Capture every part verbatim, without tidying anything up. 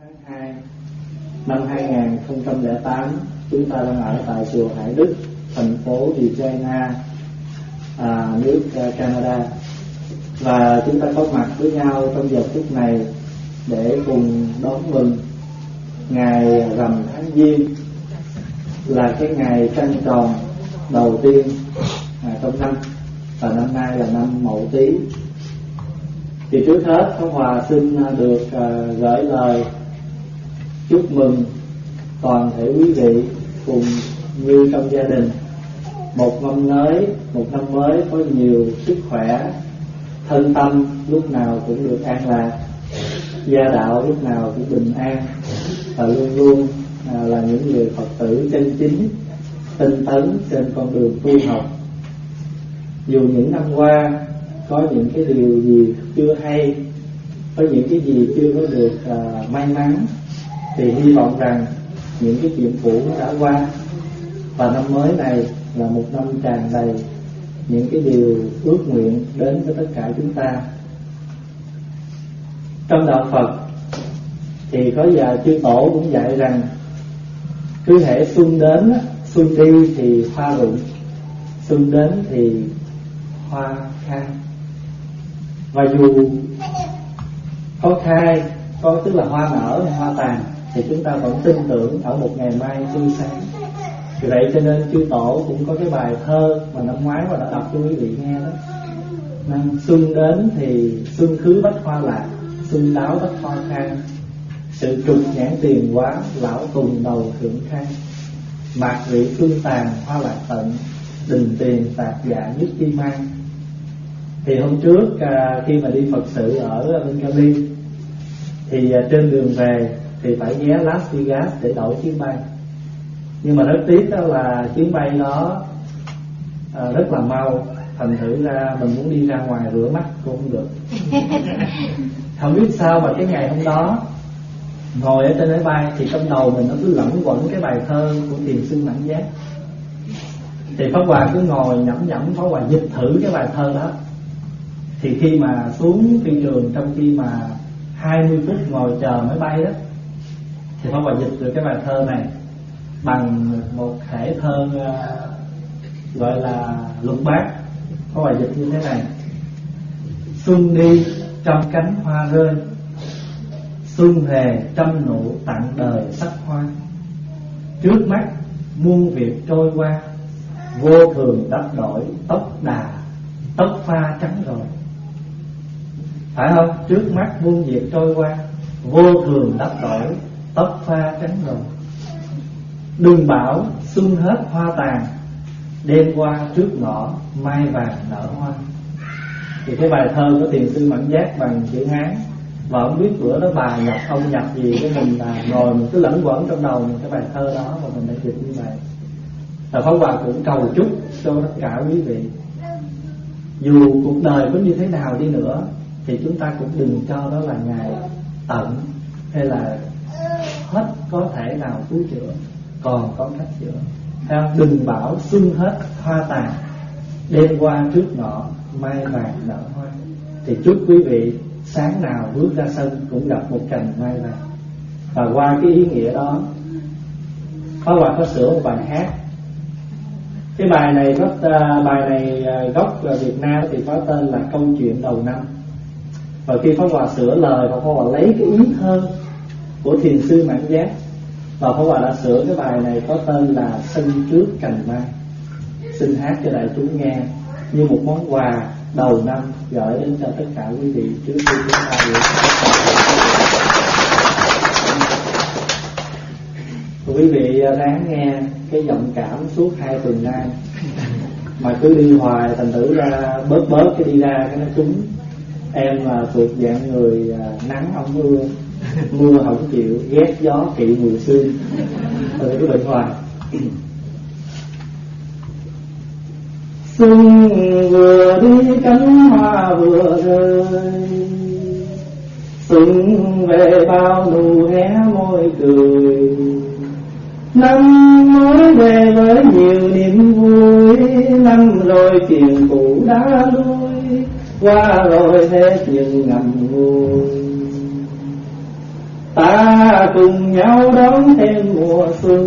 tháng hai năm hai không không tám, chúng ta đang ở tại chùa Hải Đức, thành phố Regina, à, nước uh, Canada. Và chúng ta có mặt với nhau trong giờ phút này để cùng đón mừng ngày rằm tháng Giêng, là cái ngày trăng tròn đầu tiên à, trong năm, và năm nay là năm Mậu Tý. Thì trước hết Pháp Hòa xin được uh, gửi lời chúc mừng toàn thể quý vị cùng như trong gia đình một năm mới, một năm mới có nhiều sức khỏe, thân tâm lúc nào cũng được an lạc, gia đạo lúc nào cũng bình an, và luôn luôn à, là những người Phật tử chân chính, tinh tấn trên con đường tu học. Dù những năm qua có những cái điều gì chưa hay, có những cái gì chưa có được à, may mắn, thì hy vọng rằng những cái chuyện cũ đã qua, và năm mới này là một năm tràn đầy những cái điều ước nguyện đến với tất cả chúng ta. Trong đạo Phật thì có già chư tổ cũng dạy rằng cứ hễ xuân đến, xuân đi thì hoa rụng, xuân đến thì hoa khai. Và dù có khai, có tức là hoa nở hay hoa tàn, thì chúng ta vẫn tin tưởng ở một ngày mai tươi sáng. Vì vậy cho nên chư tổ cũng có cái bài thơ mà năm ngoái mà đã đọc cho quý vị nghe đó. Nên xuân đến thì xuân khứ bách hoa lạc, xuân đáo bách hoa khai. Sự trục nhãn tiền quá, lão tùng đầu thượng khai. Mạc vị xuân tàn, hoa lạc tận, đình tiền tạc dạ nhất chi mang. Thì hôm trước khi mà đi Phật sự ở bên Cali, thì trên đường về thì phải ghé Las Vegas để đổi chuyến bay. Nhưng mà rất tiếc đó là chuyến bay đó à, rất là mau, thành thử ra mình muốn đi ra ngoài rửa mắt cũng không được. Không biết sao mà cái ngày hôm đó ngồi ở trên máy bay thì trong đầu mình nó cứ lẫn quẩn cái bài thơ của Thiền sư Mãnh Giác. Thì Pháp Hòa cứ ngồi nhẩm nhẩm, Pháp Hòa dịch thử cái bài thơ đó. Thì khi mà xuống phi trường, trong khi mà hai mươi phút ngồi chờ máy bay đó, thì Pháp Hòa dịch được cái bài thơ này bằng một thể thơ uh, gọi là lục bát. Pháp Hòa dịch như thế này: xuân đi trăm cánh hoa rơi, xuân về trăm nụ tặng đời sắc hoa. Trước mắt muôn việc trôi qua, vô thường đắp đổi tóc đà, tóc pha trắng rồi. Phải không? Trước mắt muôn việc trôi qua, vô thường đắp đổi tóc pha trắng rồi. Đừng bảo xuân hết hoa tàn, đêm qua trước ngõ mai vàng nở hoa. Thì cái bài thơ của Thiền sư Mãnh Giác bằng chữ Hán. Và không biết bữa đó bà nhập ông nhập gì, cái mình là ngồi mình cứ lẫn quẩn trong đầu mình cái bài thơ đó, và mình đã dịch như vậy. Và Pháp Hòa cũng cầu chúc cho tất cả quý vị, dù cuộc đời có như thế nào đi nữa, thì chúng ta cũng đừng cho đó là ngày tận, hay là hết có thể nào cứu chữa, còn có cách chữa. Đừng bảo xuân hết hoa tàn, đêm qua trước ngõ mai vàng nở hoa. Thì chúc quý vị sáng nào bước ra sân cũng gặp một cành mai vàng. Và qua cái ý nghĩa đó, Pháp Hòa có sửa một bài hát. Cái bài này gốc bài này gốc Việt Nam thì có tên là Câu chuyện đầu năm. Và khi Pháp Hòa sửa lời, Pháp Hòa lấy cái ý thơ của Thiền sư Mãnh Giác, và Pháp Hòa đã sửa cái bài này có tên là Sân trước cành mai. Xin hát cho đại chúng nghe như một món quà đầu năm gửi đến cho tất cả quý vị trước khi chúng ta được. Quý vị ráng nghe cái giọng cảm suốt hai tuần nay, mà cứ đi hoài thành thử ra bớt bớt cái đi ra cái nó trúng. Em là thuộc dạng người nắng không mưa, mưa không chịu, ghét gió kỵ mùi sương, rồi cứ bệnh hoài. Xuân vừa đi cánh hoa vừa rơi, xuân về bao nụ hé môi cười. Năm mới về với nhiều niềm vui, năm rồi chuyện cũ đã lui, qua rồi hết nhưng ngậm ngùi. Ta cùng nhau đón thêm mùa xuân.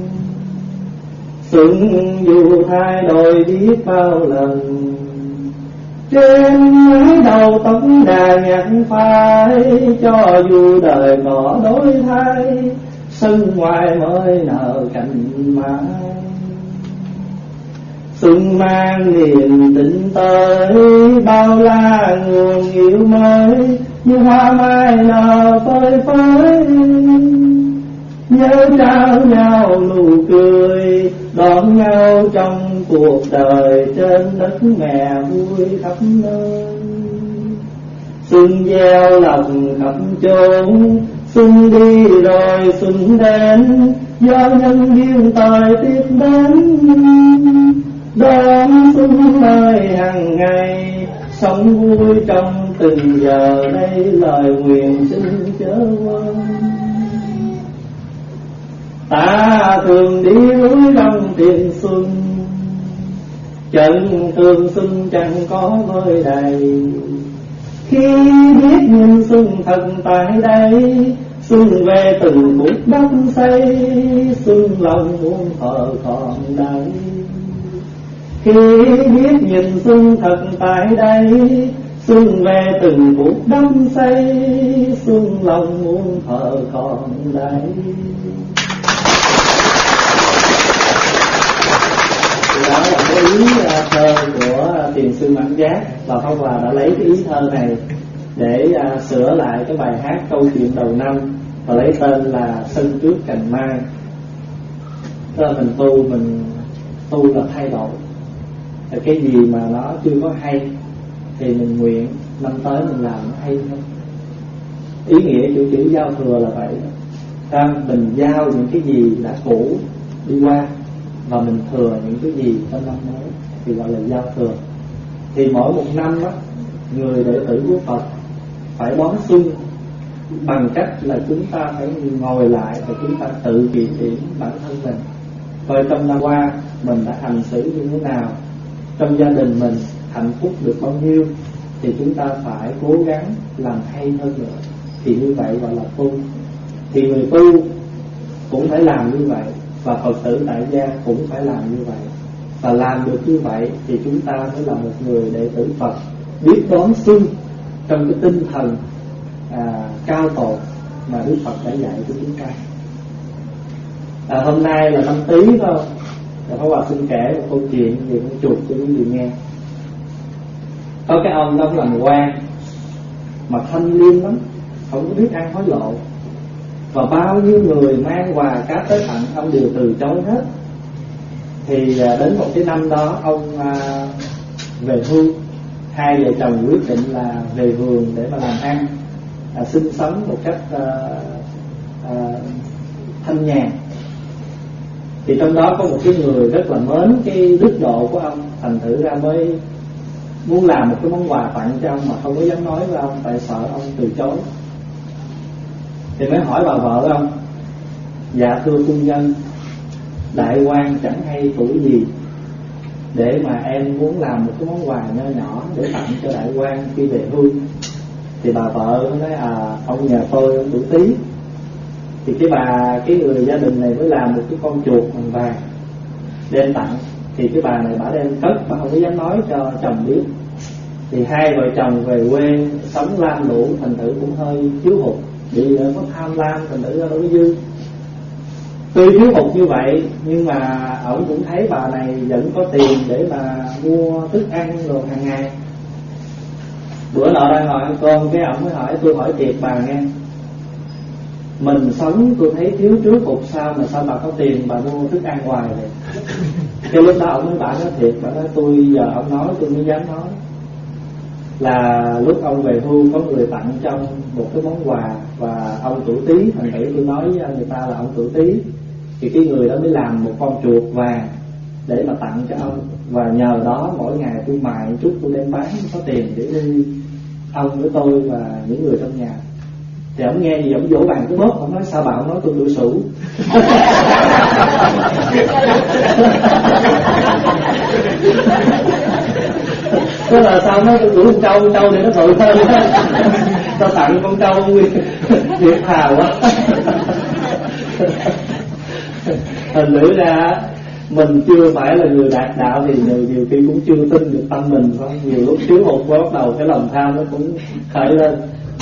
Xuân dù thay đổi biết bao lần, trên mái đầu tóc đà nhạc phai, cho dù đời có đổi thay, sân ngoài mới nở cành mai. Xuân mang niềm tình tới, bao la nguồn yêu mới, như hoa mai nở phơi phới. Nhớ trao nhau nụ cười, đón nhau trong cuộc đời, trên đất mẹ vui khắp nơi. Xuân gieo lòng khắp chốn, xuân đi rồi xuân đến, do nhân duyên thời tiếp đến. Đón xuân ơi hàng ngày, sống vui trong từng giờ, đây lời nguyện xin chớ quên. Ta thường đi núi đông tìm xuân, chân thường xuân chẳng có vơi đầy. Khi biết nhìn xuân thật tại đây, xuân về từng phút đất xây, xuân lòng muôn thờ còn đây. Khi biết nhìn xuân thật tại đây, xuân về từng phút đất xây, xuân lòng muôn thờ còn đây. Đó là cái ý thơ của Thiền sư Mãn Giác, và Pháp Hòa đã lấy cái ý thơ này để uh, sửa lại cái bài hát câu chuyện đầu năm, và lấy tên là Sân Trước Cành Mai. Tức là mình tu, mình tu là thay đổi. Thì cái gì mà nó chưa có hay thì mình nguyện năm tới mình làm nó hay hơn. Ý nghĩa của chữ giao thừa là vậy đó. Mình giao những cái gì đã cũ đi qua, và mình thừa những cái gì trong năm mới, thì gọi là giao thừa. Thì mỗi một năm đó, người đệ tử của Phật phải đón xuân bằng cách là chúng ta phải ngồi lại và chúng ta tự kiểm điểm bản thân mình. Coi trong năm qua mình đã hành xử như thế nào, trong gia đình mình hạnh phúc được bao nhiêu, thì chúng ta phải cố gắng làm hay hơn nữa. Thì như vậy gọi là tu. Thì người tu cũng phải làm như vậy, và Phật tử tại gia cũng phải làm như vậy. Và làm được như vậy thì chúng ta mới là một người đệ tử Phật biết đón xuân trong cái tinh thần à, cao tột mà Đức Phật đã dạy cho chúng ta. À, hôm nay là năm Tý phải không? Và Pháp Hòa xin kể một câu chuyện về con chuột cho quý vị nghe. Có cái ông đó làm quan mà thanh liêm lắm, không có biết ăn hối lộ, và bao nhiêu người mang quà cáp tới tặng ông đều từ chối hết. Thì đến một cái năm đó ông à, về hưu. Hai vợ chồng quyết định là về vườn để mà làm ăn, à, sinh sống một cách à, à, thanh nhàn. Thì trong đó có một cái người rất là mến cái đức độ của ông, thành thử ra mới muốn làm một cái món quà tặng cho ông mà không có dám nói với ông, tại sợ ông từ chối. Thì mới hỏi bà vợ ông: dạ thưa phu nhân, đại quan chẳng hay tuổi gì để mà em muốn làm một cái món quà nho nhỏ để tặng cho đại quan khi về hưu. Thì bà vợ nói: à ông nhà tôi ông tuổi Tý. Thì cái bà cái người gia đình này mới làm một cái con chuột bằng vàng đem tặng. Thì cái bà này bà đem cất, bà không có dám nói cho chồng biết. Thì hai vợ chồng về quê sống lam lũ, thành thử cũng hơi thiếu hụt, vì có tham lam, thành thử ra đâu có dư. Tuy thiếu hụt như vậy nhưng mà ổng cũng thấy bà này vẫn có tiền để mà mua thức ăn rồi hàng ngày. Bữa nọ đang ngồi ăn cơm, cái ổng mới hỏi: tôi hỏi thiệt bà nghe, mình sống tôi thấy thiếu trước hụt sao mà sao bà có tiền bà mua thức ăn hoài vậy? Cái lúc đó ổng mới bảo nói thiệt, bà nói tôi giờ ông nói tôi mới dám nói là lúc ông về hưu có người tặng cho ông một cái món quà, và ông tuổi Tý, thành thử tôi nói với người ta là ông tuổi Tý. Thì cái người đó mới làm một con chuột vàng để mà tặng cho ông, và nhờ đó mỗi ngày tôi mài chút tôi đem bán có tiền để nuôi ông với tôi và những người trong nhà. Thì ông nghe gì ông vỗ bàn cái bóp, ông nói: sao bà ông nói tôi đuổi sủ? Thế là sao nói tôi đuổi con trâu, trâu thì nó tội hơn. Tao tặng con trâu thiệt thà quá. Thành thử ra mình chưa phải là người đạt đạo thì nhiều, nhiều khi cũng chưa tin được tâm mình, phải nhiều lúc thiếu hụt quá, bắt đầu cái lòng tham nó cũng khởi lên.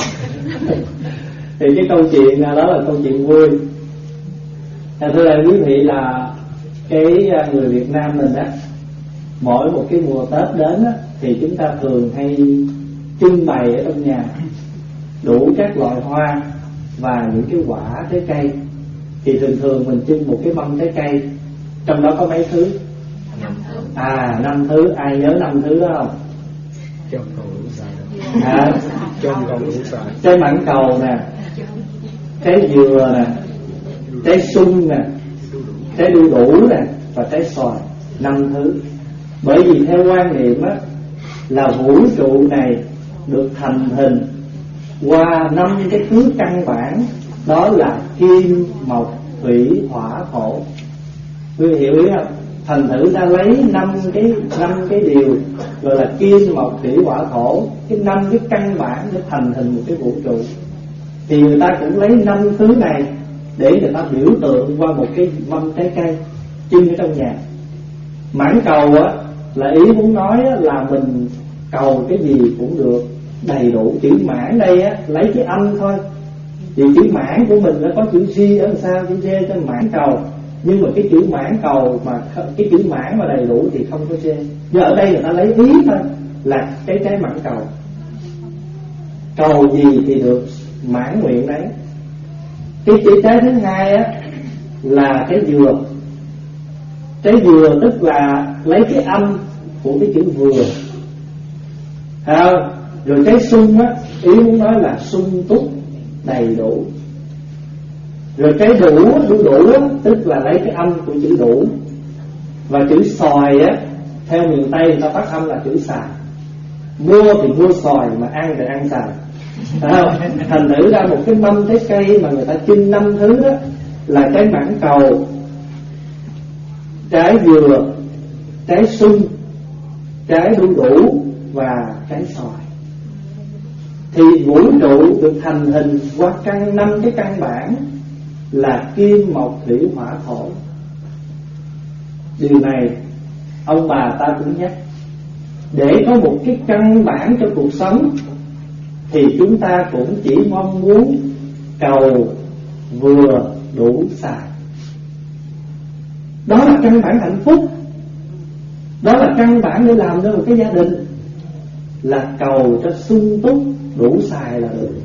Thì cái câu chuyện đó là câu chuyện vui. Thưa là quý vị, là cái người Việt Nam mình á, mỗi một cái mùa Tết đến á, thì chúng ta thường hay trưng bày ở trong nhà đủ các loại hoa và những cái quả trái cây. Thì thường thường mình trưng một cái mâm trái cây, trong đó có mấy thứ? À, năm thứ. Ai nhớ năm thứ đó không? Trong cầu đủ xài. À, Trong cầu đủ xài. trái mãng cầu nè, trái dừa nè, trái sung nè, trái đu đủ nè, và trái xoài. Năm thứ. Bởi vì theo quan niệm á, là vũ trụ này được thành hình qua năm cái thứ căn bản, đó là kim, mộc, thủy, hỏa, thổ. Quý vị hiểu ý không? Thành thử ta lấy năm cái năm cái điều gọi là kim, mộc, thủy, hỏa, thổ, cái năm cái căn bản để thành hình một cái vũ trụ. Thì người ta cũng lấy năm thứ này để người ta biểu tượng qua một cái mâm trái cây trưng ở trong nhà. Mãn cầu á, là ý muốn nói á, là mình cầu cái gì cũng được đầy đủ. Chữ mãn đây á, lấy cái âm thôi. Vì chữ mãn của mình nó có chữ G ở sao, chữ G cho mãn cầu. Nhưng mà cái chữ mãn cầu mà cái chữ mãn mà đầy đủ thì không có G. Nhưng ở đây người ta lấy ý thôi, là cái trái mãn cầu. Cầu gì thì được mãn nguyện đấy. Cái chữ trái thứ hai á, là cái dừa. Trái dừa tức là lấy cái âm của cái chữ vừa. Thấy không? Rồi trái sung á, ý muốn nói là sung túc, đầy đủ. Rồi cái đủ, đủ đủ á, tức là lấy cái âm của chữ đủ. Và chữ xoài á, theo miền Tây người ta phát âm là chữ xài. Mua thì mua xoài, mà ăn thì ăn xài. Thấy không? Thành thử ra một cái mâm trái cây mà người ta trưng năm thứ đó, là trái mãng cầu, trái dừa, trái sung, trái đu đủ và trái xoài. Thì vũ trụ được thành hình qua căn năm cái căn bản là kim, mộc, thủy, hỏa, thổ. Điều này ông bà ta cũng nhắc, để có một cái căn bản cho cuộc sống thì chúng ta cũng chỉ mong muốn cầu vừa đủ xài. Đó là căn bản hạnh phúc. Đó là căn bản để làm nên một cái gia đình, là cầu cho sung túc đủ xài là được.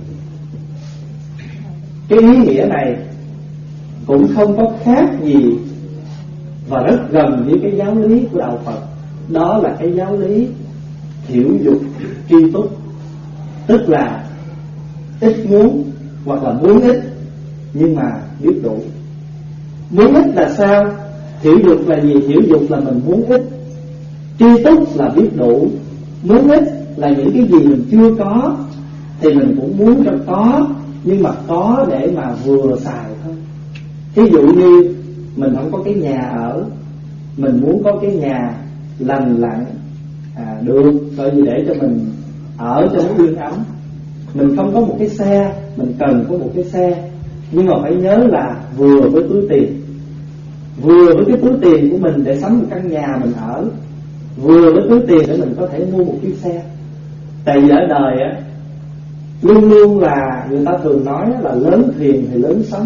Cái ý nghĩa này cũng không có khác gì và rất gần với cái giáo lý của đạo Phật. Đó là cái giáo lý thiểu dục tri túc, tức là ít muốn hoặc là muốn ít nhưng mà biết đủ. Muốn ít là sao? Thiểu dục là gì? Thiểu dục là mình muốn ít. Tri túc là biết đủ. Muốn ít là những cái gì mình chưa có thì mình cũng muốn cho có, nhưng mà có để mà vừa xài thôi. Thí dụ như mình không có cái nhà ở, mình muốn có cái nhà lành lặn, à, được, coi như để cho mình ở cho nó yên ấm. Mình không có một cái xe, mình cần có một cái xe, nhưng mà phải nhớ là vừa với túi tiền, vừa với cái túi tiền của mình để sắm một căn nhà mình ở, vừa với túi tiền để mình có thể mua một chiếc xe. Tại vì ở đời á, luôn luôn là người ta thường nói là lớn thuyền thì lớn sống.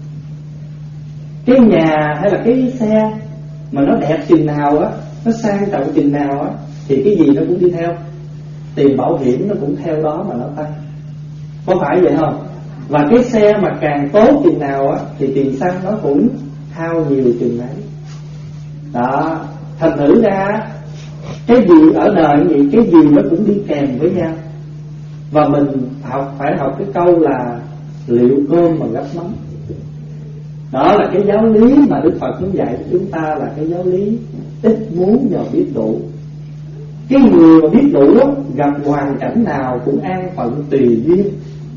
Cái nhà hay là cái xe mà nó đẹp chừng nào á, nó sang trọng chừng nào á, thì cái gì nó cũng đi theo. Tiền bảo hiểm nó cũng theo đó mà nó tăng, có phải vậy không? Và cái xe mà càng tốt chừng nào á, thì tiền xăng nó cũng hao nhiều chừng ấy. Đó, thành thử ra cái gì ở đời như vậy, cái gì nó cũng đi kèm với nhau. Và mình học phải học cái câu là liệu cơm mà gắp mắm. Đó là cái giáo lý mà Đức Phật muốn dạy cho chúng ta, là cái giáo lý ít muốn nhờ biết đủ. Cái người mà biết đủ đó, gặp hoàn cảnh nào cũng an phận tùy duyên.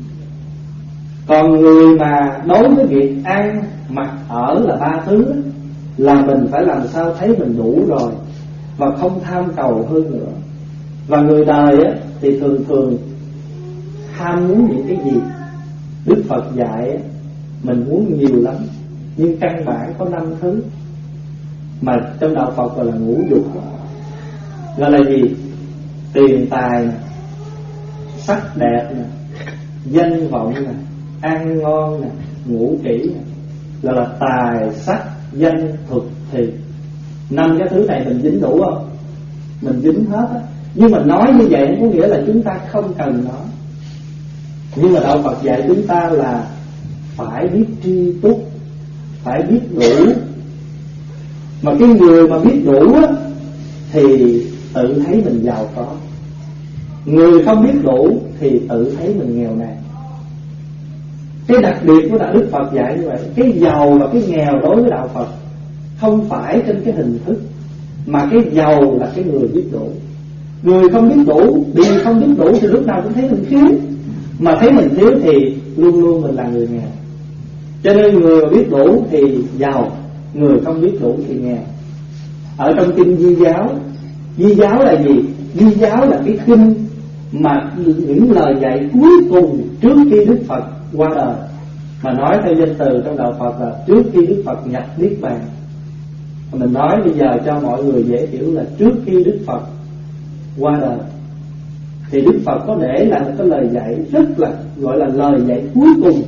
Còn người mà đối với việc ăn, mặc, ở là ba thứ đó, là mình phải làm sao thấy mình đủ rồi và không tham cầu hơn nữa. Và người đời á, thì thường thường ham muốn những cái gì? Đức Phật dạy mình muốn nhiều lắm, nhưng căn bản có năm thứ mà trong đạo Phật gọi là ngũ dục. Gọi là gì? Tiền tài nè, sắc đẹp nè, danh vọng nè, ăn ngon nè, ngủ kỹ nè. Gọi là tài, sắc, danh, thực, thì. Năm cái thứ này mình dính đủ không? Mình dính hết á. Nhưng mà nói như vậy không có nghĩa là chúng ta không cần nó. Nhưng mà đạo Phật dạy chúng ta là phải biết tri túc, phải biết đủ. Mà cái người mà biết đủ á thì tự thấy mình giàu có. Người không biết đủ thì tự thấy mình nghèo nàn. Cái đặc biệt của đạo Đức Phật dạy như vậy. Cái giàu và cái nghèo đối với đạo Phật không phải trên cái hình thức, mà cái giàu là cái người biết đủ. Người không biết đủ, vì không biết đủ thì lúc nào cũng thấy mình thiếu. Mà thấy mình thiếu thì luôn luôn mình là người nghèo. Cho nên người mà biết đủ thì giàu, người không biết đủ thì nghèo. Ở trong kinh Di Giáo, Di Giáo là gì? Di Giáo là cái kinh mà những lời dạy cuối cùng trước khi Đức Phật qua đời. Mà nói theo danh từ trong đạo Phật là trước khi Đức Phật nhập Niết Bàn. Mình nói bây giờ cho mọi người dễ hiểu là trước khi Đức Phật qua đời thì Đức Phật có để lại một cái lời dạy rất là gọi là lời dạy cuối cùng.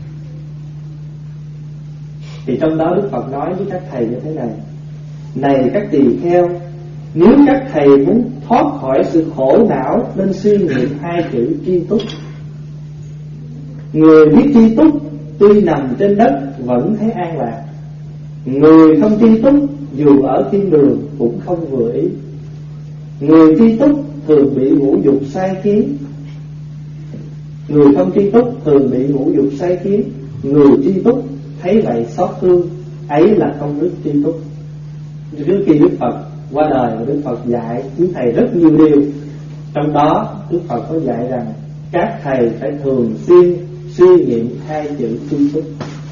Thì trong đó Đức Phật nói với các thầy như thế này: này các tỳ kheo, nếu các thầy muốn thoát khỏi sự khổ não nên suy nghiệm hai chữ tri túc. Người biết tri túc tuy nằm trên đất vẫn thấy an lạc. Người không tri túc dù ở thiên đường cũng không vừa ý. Người tri túc thường bị ngũ dục sai khiến. Người không tri túc thường bị ngũ dục sai khiến. Người tri túc thấy vậy xót thương, ấy là công đức tri túc. Trước khi Đức Phật qua đời, Đức Phật dạy quý thầy rất nhiều điều. Trong đó Đức Phật có dạy rằng các thầy phải thường xuyên suy nghiệm hai chữ tri túc.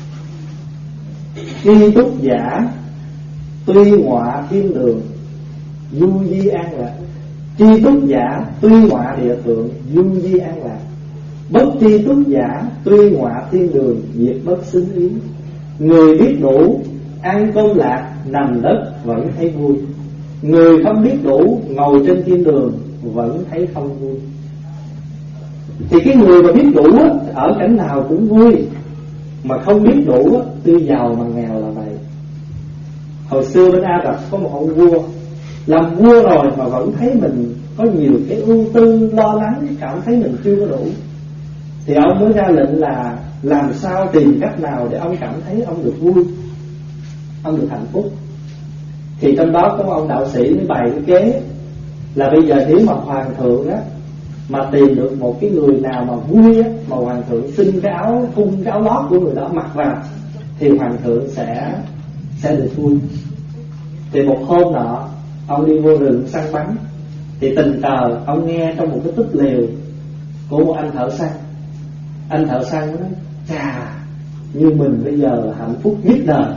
Tri túc giả tuy ngọa thiên đường, du di an lạc. Tri túc giả tuy ngọa địa thượng, du di an lạc. Bất tri túc giả tuy ngọa thiên đường, diệt bất xứng ý. Người biết đủ ăn cơm lạc, nằm đất vẫn thấy vui. Người không biết đủ ngồi trên thiên đường vẫn thấy không vui. Thì cái người mà biết đủ ở cảnh nào cũng vui, mà không biết đủ tuy giàu mà nghèo là vậy. Hồi xưa bên Ả Rập có một ông vua, làm vua rồi mà vẫn thấy mình có nhiều cái ưu tư, lo lắng, cảm thấy mình chưa có đủ. Thì ông mới ra lệnh là làm sao tìm cách nào để ông cảm thấy ông được vui, ông được hạnh phúc. Thì trong đó có ông đạo sĩ mới bày cái kế là bây giờ nếu mà hoàng thượng á mà tìm được một cái người nào mà vui á, mà hoàng thượng xin cái áo thun, cái áo lót của người đó mặc vào thì hoàng thượng sẽ sẽ được vui. Thì một hôm nọ ông đi vô rừng săn bắn, thì tình cờ ông nghe trong một cái túp lều của một anh thợ săn. Anh thợ săn nói: chà, như mình bây giờ là hạnh phúc nhất đời.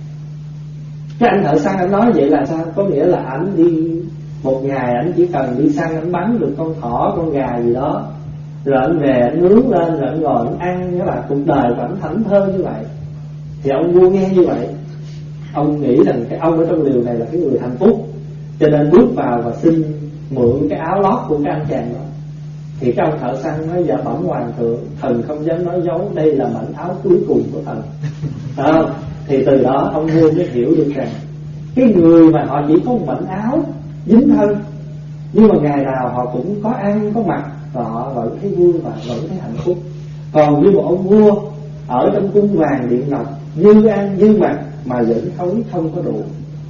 Cái anh thợ săn anh nói vậy là sao? Có nghĩa là anh đi một ngày anh chỉ cần đi săn, anh bắn được con thỏ, con gà gì đó, rồi anh về anh nướng lên, rồi anh ngồi anh ăn, nghĩa là cuộc đời của anh thảnh thơi như vậy. Thì ông vua nghe như vậy, ông nghĩ rằng cái ông ở trong liều này là cái người hạnh phúc, cho nên bước vào và xin mượn cái áo lót của cái anh chàng đó. Thì cái ông thợ săn nói: dạ bẩm hoàng thượng, thần không dám nói dối, đây là mảnh áo cuối cùng của thần. À, thì từ đó ông vua mới hiểu được rằng cái người mà họ chỉ có một mảnh áo dính thân, nhưng mà ngày nào họ cũng có ăn có mặc, và họ vẫn thấy vui và vẫn thấy hạnh phúc. Còn như một ông vua ở trong cung vàng điện ngọc, dư ăn dư mặc mà vẫn thối không có đủ.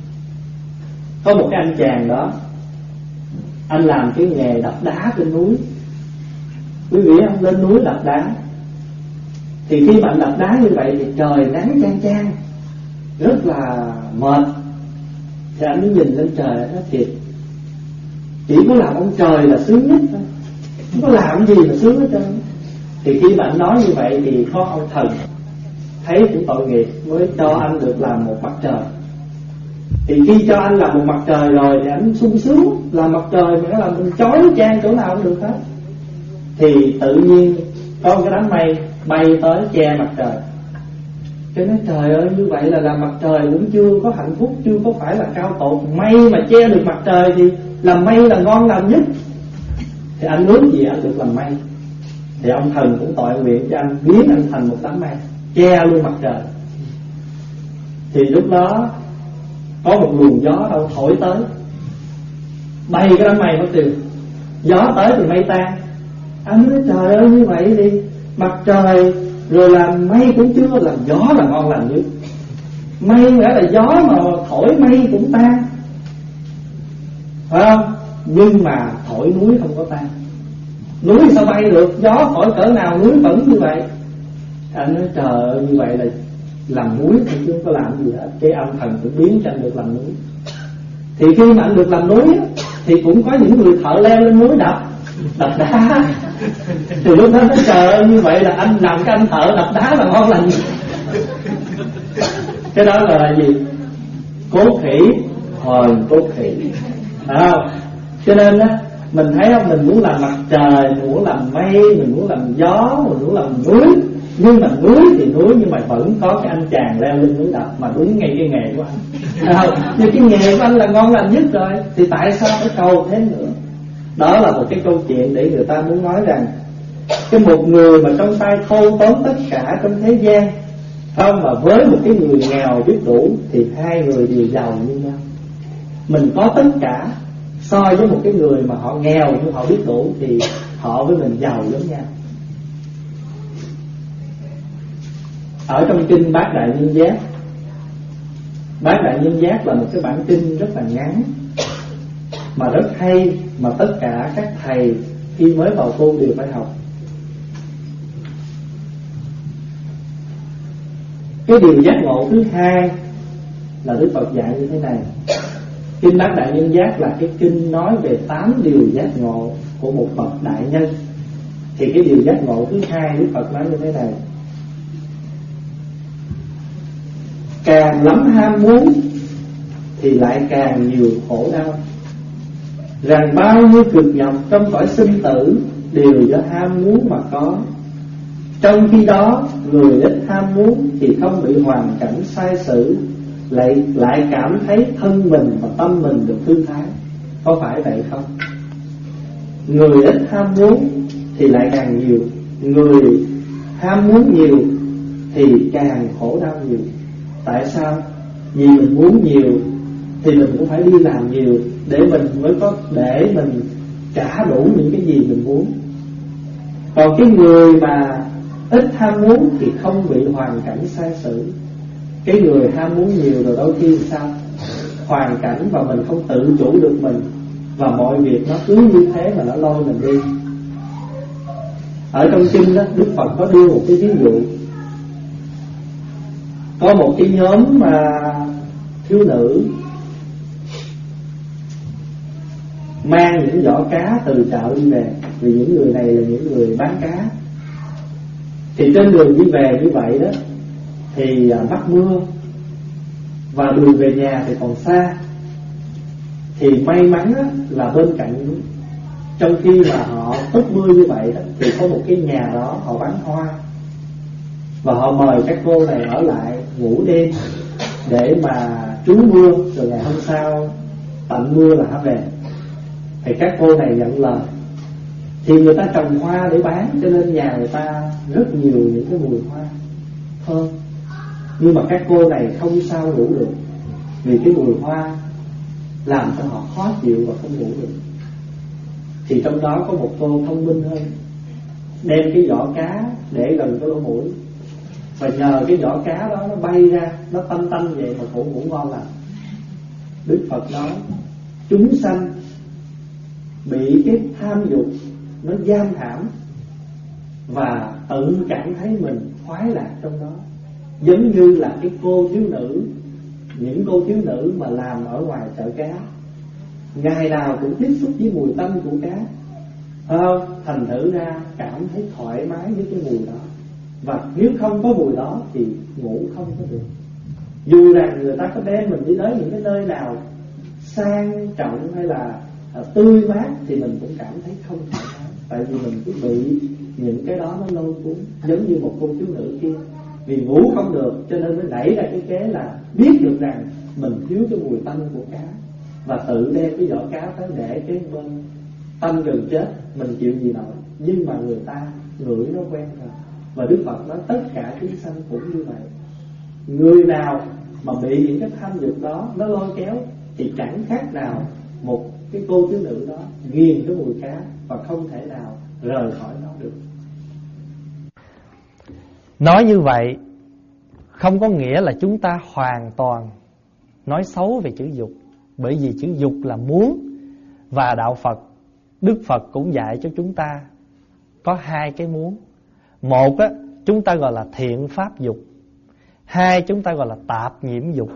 Có một cái anh chàng đó, anh làm cái nghề đập đá trên núi. Quý vị không, lên núi đập đá, thì khi mà anh đập đá như vậy thì trời nắng chang chang, rất là mệt. Thì anh mới nhìn lên trời, anh nói thiệt, chỉ có làm ông trời là sướng nhất thôi, không có làm gì mà sướng hết trơn. Thì khi mà anh nói như vậy thì có ông thần thấy cũng tội nghiệp, mới cho anh được làm một mặt trời. Thì khi cho anh làm một mặt trời rồi thì anh sung sướng, làm mặt trời mà nó làm mình chói chang chỗ nào cũng được hết. Thì tự nhiên có cái đám mây bay tới che mặt trời. Cái nói trời ơi, như vậy là làm mặt trời cũng chưa có hạnh phúc, chưa có phải là cao tột. Mây mà che được mặt trời thì làm mây là ngon lành nhất. Thì anh ước gì anh được làm mây. Thì ông thần cũng tội nguyện cho anh, biến anh thành một đám mây che luôn mặt trời. Thì lúc đó có một luồng gió đâu thổi tới, bay cái đám mây mất tiêu. Gió tới thì mây tan. Anh nói trời ơi, như vậy đi mặt trời rồi làm mây cũng chưa, làm gió là ngon lành nhất. Mây nghĩa là gió mà thổi mây cũng tan, phải không? Nhưng mà thổi núi không có tan. Núi sao bay được, gió thổi cỡ nào núi vẫn như vậy. Anh nói trời ơi, như vậy là làm núi thì chưa có làm gì hết. Cái âm thần cũng biến cho anh được làm núi. Thì khi mà anh được làm núi thì cũng có những người thợ leo lên núi đập đập đá. Thì lúc đó nói trời ơi, như vậy là anh làm cái anh thợ đập đá là ngon lành. Cái đó là gì? Cốt khỉ, hồn cốt khỉ, phải không? Cho nên á, mình thấy không, mình muốn làm mặt trời, mình muốn làm mây, mình muốn làm gió, mình muốn làm núi. Nhưng mà núi thì núi, nhưng mà vẫn có cái anh chàng leo lên núi đập. Mà đúng ngay cái nghề của anh, phải không? Nhưng cái nghề của anh là ngon lành nhất rồi, thì tại sao phải cầu thêm nữa? Đó là một cái câu chuyện để người ta muốn nói rằng cái một người mà trong tay thâu tóm tất cả trong thế gian, không, mà với một cái người nghèo biết đủ thì hai người đều giàu như nhau. Mình có tất cả, so với một cái người mà họ nghèo nhưng họ biết đủ thì họ với mình giàu giống nhau. Ở trong kinh Bát Đại Nhân Giác, Bát Đại Nhân Giác là một cái bản kinh rất là ngắn mà rất hay, mà tất cả các thầy khi mới vào tu đều phải học. Cái điều giác ngộ thứ hai là Đức Phật dạy như thế này. Kinh Bát Đại Nhân Giác là cái kinh nói về tám điều giác ngộ của một bậc đại nhân. Thì cái điều giác ngộ thứ hai Đức Phật nói như thế này: càng lắm ham muốn thì lại càng nhiều khổ đau. Rằng bao nhiêu cực nhọc trong cõi sinh tử đều do ham muốn mà có. Trong khi đó người ít ham muốn thì không bị hoàn cảnh sai sử, lại lại cảm thấy thân mình và tâm mình được thư thái. Có phải vậy không? Người ít ham muốn thì lại càng nhiều, người ham muốn nhiều thì càng khổ đau nhiều. Tại sao? Vì mình muốn nhiều thì mình cũng phải đi làm nhiều để mình mới có để mình trả đủ những cái gì mình muốn. Còn cái người mà ít ham muốn thì không bị hoàn cảnh sai sử. Cái người ham muốn nhiều rồi đôi khi sao? Hoàn cảnh và mình không tự chủ được mình, và mọi việc nó cứ như thế mà nó lôi mình đi. Ở trong kinh đó, Đức Phật có đưa một cái ví dụ. Có một cái nhóm mà thiếu nữ mang những giỏ cá từ chợ đi về, vì những người này là những người bán cá. Thì trên đường đi về như vậy đó thì bắt mưa, và đường về nhà thì còn xa. Thì may mắn đó, là bên cạnh, trong khi mà họ tất mưa như vậy đó, thì có một cái nhà đó họ bán hoa, và họ mời các cô này ở lại ngủ đêm để mà trú mưa, rồi ngày hôm sau tạnh mưa là hả về. Thì các cô này nhận lời. Thì người ta trồng hoa để bán, cho nên nhà người ta rất nhiều những cái mùi hoa thơm. Nhưng mà các cô này không sao ngủ được, vì cái mùi hoa làm cho họ khó chịu và không ngủ được. Thì trong đó có một cô thông minh hơn, đem cái giỏ cá để gần cái lỗ mũi, và nhờ cái giỏ cá đó nó bay ra, nó tanh tanh vậy mà cổ ngủ ngon lành. Đức Phật nói chúng sanh bị cái tham dục nó giam hãm, và tự cảm thấy mình khoái lạc trong đó. Giống như là cái cô thiếu nữ, những cô thiếu nữ mà làm ở ngoài chợ cá, ngày nào cũng tiếp xúc với mùi tanh của cá, không? Thành thử ra cảm thấy thoải mái với cái mùi đó. Và nếu không có mùi đó thì ngủ không có được. Dù rằng người ta có đem mình đi tới những cái nơi nào sang trọng hay là à, tươi mát, thì mình cũng cảm thấy không thoải mái. Tại vì mình cứ bị những cái đó nó lôi cuốn. Giống như một cô thiếu nữ kia, Vì ngủ không được cho nên mới nảy ra cái kế là biết được rằng mình thiếu cái mùi tanh của cá, và tự đem cái vỏ cá tới để cái bên tanh gần chết, mình chịu gì nổi. Nhưng mà người ta ngửi nó quen rồi. Và Đức Phật nói tất cả chúng sanh cũng như vậy. Người nào mà bị những cái tham dục đó nó lôi kéo thì chẳng khác nào một cái cô thiếu nữ đó ghiền cái mùi cá và không thể nào rời khỏi nó được. Nói như vậy không có nghĩa là chúng ta hoàn toàn nói xấu về chữ dục, bởi vì chữ dục là muốn. Và đạo Phật, Đức Phật cũng dạy cho chúng ta có hai cái muốn. Một á, chúng ta gọi là thiện pháp dục. Hai, chúng ta gọi là tạp nhiễm dục.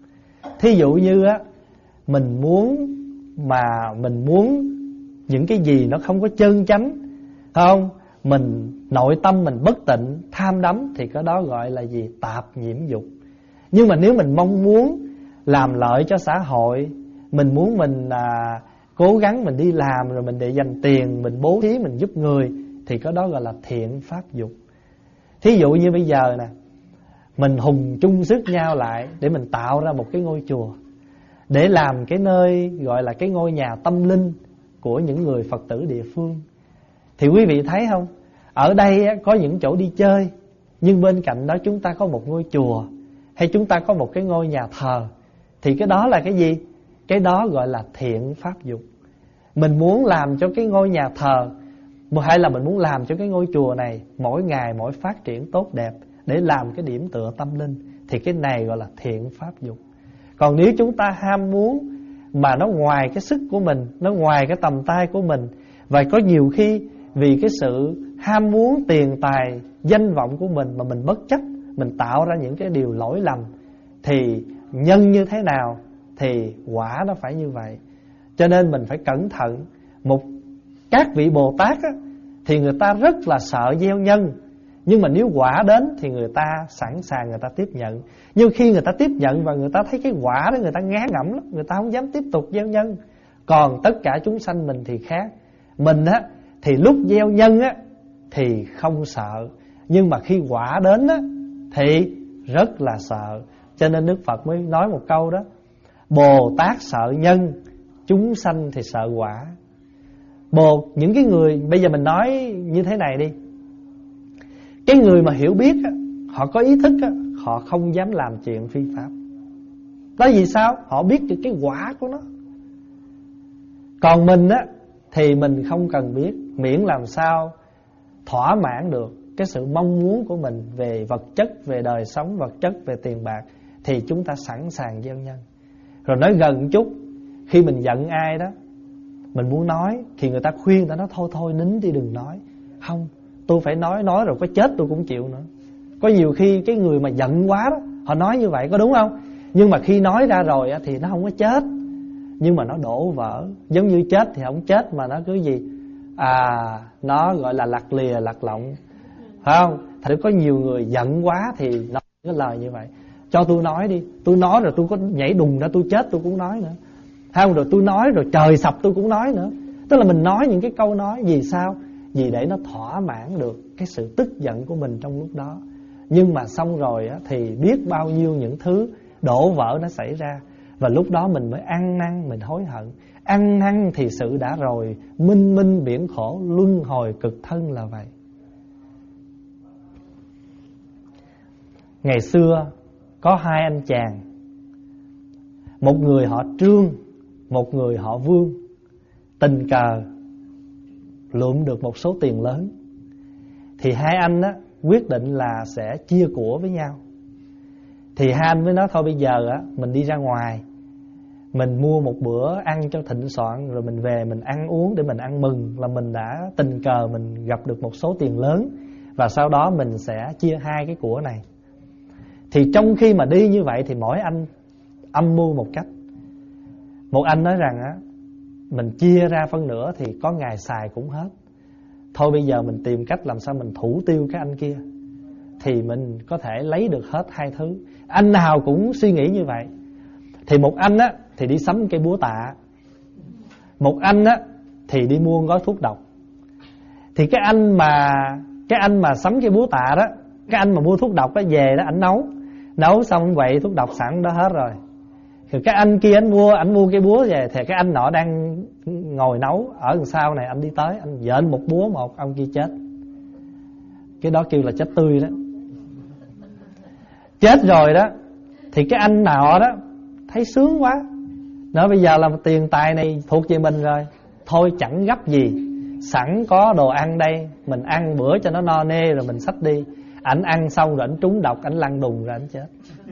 Thí dụ như á, mình muốn mà mình muốn những cái gì nó không có chân chánh, không? Mình nội tâm mình bất tịnh, tham đắm thì cái đó gọi là gì? Tạp nhiễm dục. Nhưng mà nếu mình mong muốn làm lợi cho xã hội, mình muốn mình à, cố gắng mình đi làm rồi mình để dành tiền, mình bố thí, mình giúp người, thì cái đó gọi là thiện pháp dục. Thí dụ như bây giờ nè, mình hùng chung sức nhau lại để mình tạo ra một cái ngôi chùa, để làm cái nơi gọi là cái ngôi nhà tâm linh của những người Phật tử địa phương. Thì quý vị thấy không, ở đây có những chỗ đi chơi, nhưng bên cạnh đó chúng ta có một ngôi chùa, hay chúng ta có một cái ngôi nhà thờ. Thì cái đó là cái gì? Cái đó gọi là thiện pháp dục. Mình muốn làm cho cái ngôi nhà thờ, hay là mình muốn làm cho cái ngôi chùa này mỗi ngày mỗi phát triển tốt đẹp, để làm cái điểm tựa tâm linh, thì cái này gọi là thiện pháp dục. Còn nếu chúng ta ham muốn mà nó ngoài cái sức của mình, nó ngoài cái tầm tay của mình, và có nhiều khi vì cái sự ham muốn tiền tài, danh vọng của mình mà mình bất chấp, mình tạo ra những cái điều lỗi lầm, thì nhân như thế nào thì quả nó phải như vậy. Cho nên mình phải cẩn thận. Một các vị Bồ Tát á, thì người ta rất là sợ gieo nhân, nhưng mà nếu quả đến thì người ta sẵn sàng người ta tiếp nhận. Nhưng khi người ta tiếp nhận và người ta thấy cái quả đó, người ta ngán ngẩm lắm, người ta không dám tiếp tục gieo nhân. Còn tất cả chúng sanh mình thì khác. Mình á thì lúc gieo nhân á thì không sợ, nhưng mà khi quả đến á thì rất là sợ. Cho nên Đức Phật mới nói một câu đó: Bồ Tát sợ nhân, chúng sanh thì sợ quả. Bồ, những cái người, bây giờ mình nói như thế này đi, cái người mà hiểu biết á, họ có ý thức á, họ không dám làm chuyện phi pháp. Đó vì sao? Họ biết được cái quả của nó. Còn mình á thì mình không cần biết, miễn làm sao thỏa mãn được cái sự mong muốn của mình về vật chất, về đời sống vật chất, về tiền bạc, thì chúng ta sẵn sàng gieo nhân. Rồi nói gần chút, khi mình giận ai đó, mình muốn nói thì người ta khuyên, ta nói thôi thôi nín đi đừng nói. Không, tôi phải nói, nói rồi có chết tôi cũng chịu nữa. Có nhiều khi cái người mà giận quá đó, họ nói như vậy có đúng không? Nhưng mà khi nói ra rồi thì nó không có chết, nhưng mà nó đổ vỡ. Giống như chết thì không chết mà nó cứ gì à, nó gọi là lặt lìa lặt lọng, phải không? Thật có nhiều người giận quá thì nói cái lời như vậy: cho tôi nói đi, tôi nói rồi tôi có nhảy đùng ra tôi chết tôi cũng nói nữa, không? Rồi tôi nói rồi trời sập tôi cũng nói nữa. Tức là mình nói những cái câu nói vì sao? Vì để nó thỏa mãn được cái sự tức giận của mình trong lúc đó. Nhưng mà xong rồi á, thì biết bao nhiêu những thứ đổ vỡ nó xảy ra. Và lúc đó mình mới ăn năn, mình hối hận. Ăn năn thì sự đã rồi, minh minh biển khổ, luân hồi cực thân là vậy. Ngày xưa có hai anh chàng, một người họ Trương, một người họ Vương. Tình cờ lượm được một số tiền lớn, thì hai anh á quyết định là sẽ chia của với nhau. Thì hai anh mới nói thôi bây giờ á mình đi ra ngoài, mình mua một bữa ăn cho thịnh soạn, rồi mình về mình ăn uống để mình ăn mừng là mình đã tình cờ mình gặp được một số tiền lớn, và sau đó mình sẽ chia hai cái của này. Thì trong khi mà đi như vậy thì mỗi anh âm mưu một cách. Một anh nói rằng á, mình chia ra phân nửa thì có ngày xài cũng hết, thôi bây giờ mình tìm cách làm sao mình thủ tiêu cái anh kia, thì mình có thể lấy được hết hai thứ. Anh nào cũng suy nghĩ như vậy. Thì một anh á thì đi sắm cây búa tạ, một anh á thì đi mua gói thuốc độc. Thì cái anh mà Cái anh mà sắm cây búa tạ đó Cái anh mà mua thuốc độc đó về đó, ảnh nấu Nấu xong vậy thuốc độc sẵn đó hết rồi. Thì cái anh kia anh mua Anh mua cái búa về, thì cái anh nọ đang ngồi nấu ở đằng sau này, anh đi tới, anh dện một búa một, ông kia chết. Cái đó kêu là chết tươi đó. Chết rồi đó, thì cái anh nọ đó thấy sướng quá, nói bây giờ là tiền tài này thuộc về mình rồi, thôi chẳng gấp gì, sẵn có đồ ăn đây, mình ăn bữa cho nó no nê rồi mình xách đi. Ảnh ăn xong rồi ảnh trúng độc, ảnh lăn đùng rồi ảnh chết.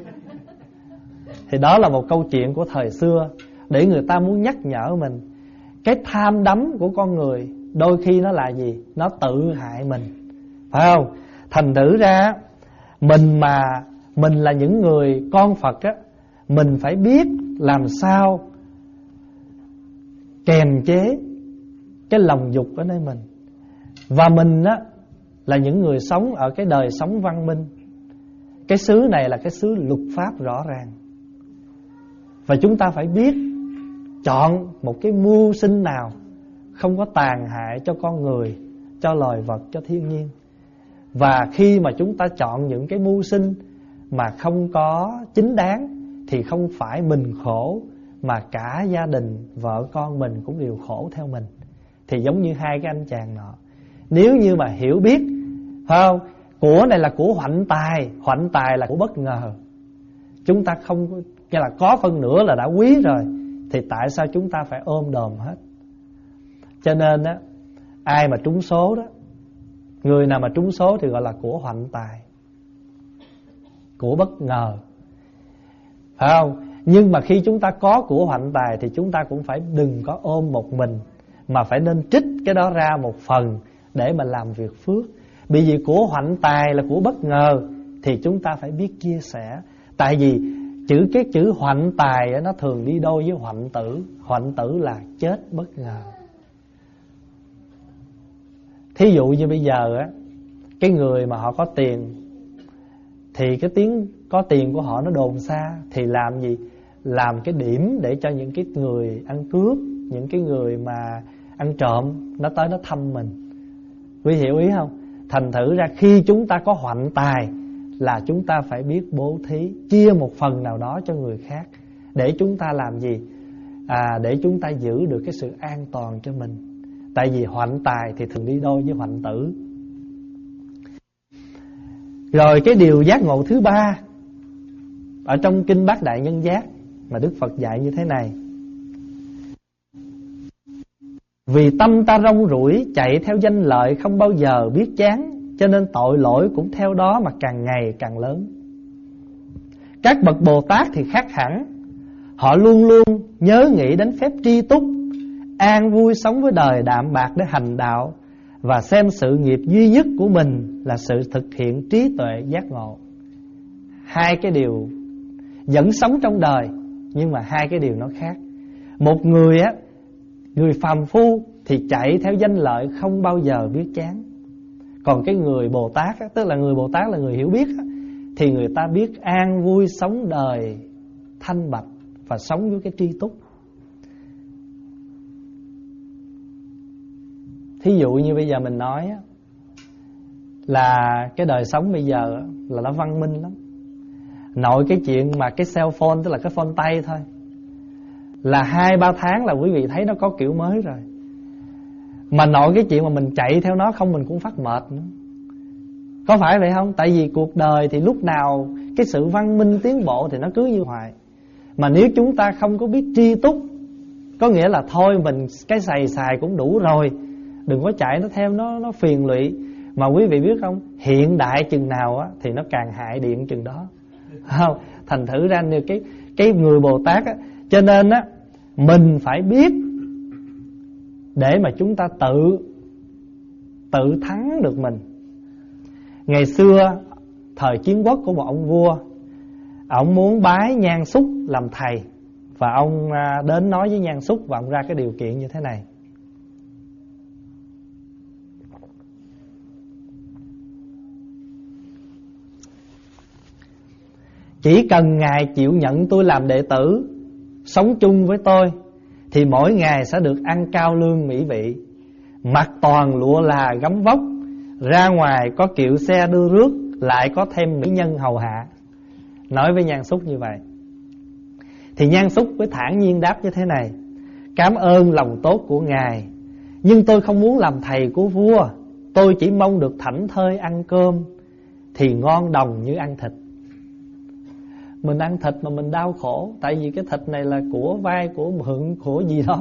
Thì đó là một câu chuyện của thời xưa, để người ta muốn nhắc nhở mình, cái tham đắm của con người đôi khi nó là gì? Nó tự hại mình, phải không? Thành thử ra mình mà mình là những người con Phật á, mình phải biết làm sao kềm chế cái lòng dục ở nơi mình. Và mình á là những người sống ở cái đời sống văn minh. Cái xứ này là cái xứ luật pháp rõ ràng, và chúng ta phải biết chọn một cái mưu sinh nào không có tàn hại cho con người, cho loài vật, cho thiên nhiên. Và khi mà chúng ta chọn những cái mưu sinh mà không có chính đáng, thì không phải mình khổ, mà cả gia đình, vợ con mình cũng đều khổ theo mình. Thì giống như hai cái anh chàng nọ, nếu như mà hiểu biết, phải không, của này là của hoạnh tài, hoạnh tài là của bất ngờ, chúng ta không, nghĩa là có phân nửa là đã quý rồi, thì tại sao chúng ta phải ôm đồm hết? Cho nên á, ai mà trúng số đó, người nào mà trúng số thì gọi là của hoạnh tài, của bất ngờ, phải không? Nhưng mà khi chúng ta có của hoạnh tài thì chúng ta cũng phải đừng có ôm một mình, mà phải nên trích cái đó ra một phần để mà làm việc phước. Bởi vì của hoạnh tài là của bất ngờ thì chúng ta phải biết chia sẻ. Tại vì chữ cái chữ hoạnh tài nó thường đi đôi với hoạnh tử. Hoạnh tử là chết bất ngờ. Thí dụ như bây giờ á, cái người mà họ có tiền thì cái tiếng có tiền của họ nó đồn xa, thì làm gì? Làm cái điểm để cho những cái người ăn cướp, những cái người mà ăn trộm nó tới nó thăm mình. Quý hiểu ý không? Thành thử ra khi chúng ta có hoạnh tài là chúng ta phải biết bố thí, chia một phần nào đó cho người khác, để chúng ta làm gì? À, để chúng ta giữ được cái sự an toàn cho mình. Tại vì hoạnh tài thì thường đi đôi với hoạnh tử. Rồi cái điều giác ngộ thứ ba ở trong kinh Bát Đại Nhân Giác mà Đức Phật dạy như thế này: vì tâm ta rong ruổi chạy theo danh lợi không bao giờ biết chán, cho nên tội lỗi cũng theo đó mà càng ngày càng lớn. Các bậc Bồ Tát thì khác hẳn, họ luôn luôn nhớ nghĩ đến phép tri túc, an vui sống với đời đạm bạc để hành đạo, và xem sự nghiệp duy nhất của mình là sự thực hiện trí tuệ giác ngộ. Hai cái điều vẫn sống trong đời, nhưng mà hai cái điều nó khác. Một người á, người phàm phu thì chạy theo danh lợi không bao giờ biết chán. Còn cái người Bồ Tát á, tức là người Bồ Tát là người hiểu biết á, thì người ta biết an vui sống đời thanh bạch và sống với cái tri túc. Thí dụ như bây giờ mình nói á, là cái đời sống bây giờ á, là nó văn minh lắm. Nội cái chuyện mà cái cell phone, tức là cái phone tay thôi, là hai ba tháng là quý vị thấy nó có kiểu mới rồi. Mà nội cái chuyện mà mình chạy theo nó không, mình cũng phát mệt nữa. Có phải vậy không? Tại vì cuộc đời thì lúc nào cái sự văn minh tiến bộ thì nó cứ như hoài. Mà nếu chúng ta không có biết tri túc, có nghĩa là thôi mình cái xài xài cũng đủ rồi, đừng có chạy nó theo nó nó phiền lụy. Mà quý vị biết không, hiện đại chừng nào á thì nó càng hại điện chừng đó, không? Thành thử ra như cái cái người Bồ Tát á, cho nên á mình phải biết để mà chúng ta tự tự thắng được mình. Ngày xưa thời Chiến Quốc của một ông vua, ông muốn bái Nhan Xúc làm thầy, và ông đến nói với Nhan Xúc và ông ra cái điều kiện như thế này: chỉ cần Ngài chịu nhận tôi làm đệ tử, sống chung với tôi, thì mỗi ngày sẽ được ăn cao lương mỹ vị, mặc toàn lụa là gấm vóc, ra ngoài có kiệu xe đưa rước, lại có thêm mỹ nhân hầu hạ. Nói với Nhan Xúc như vậy. Thì Nhan Xúc với thản nhiên đáp như thế này: cảm ơn lòng tốt của ngài, nhưng tôi không muốn làm thầy của vua. Tôi chỉ mong được thảnh thơi ăn cơm thì ngon đồng như ăn thịt. Mình ăn thịt mà mình đau khổ, tại vì cái thịt này là của vai, của mượn, của gì đó.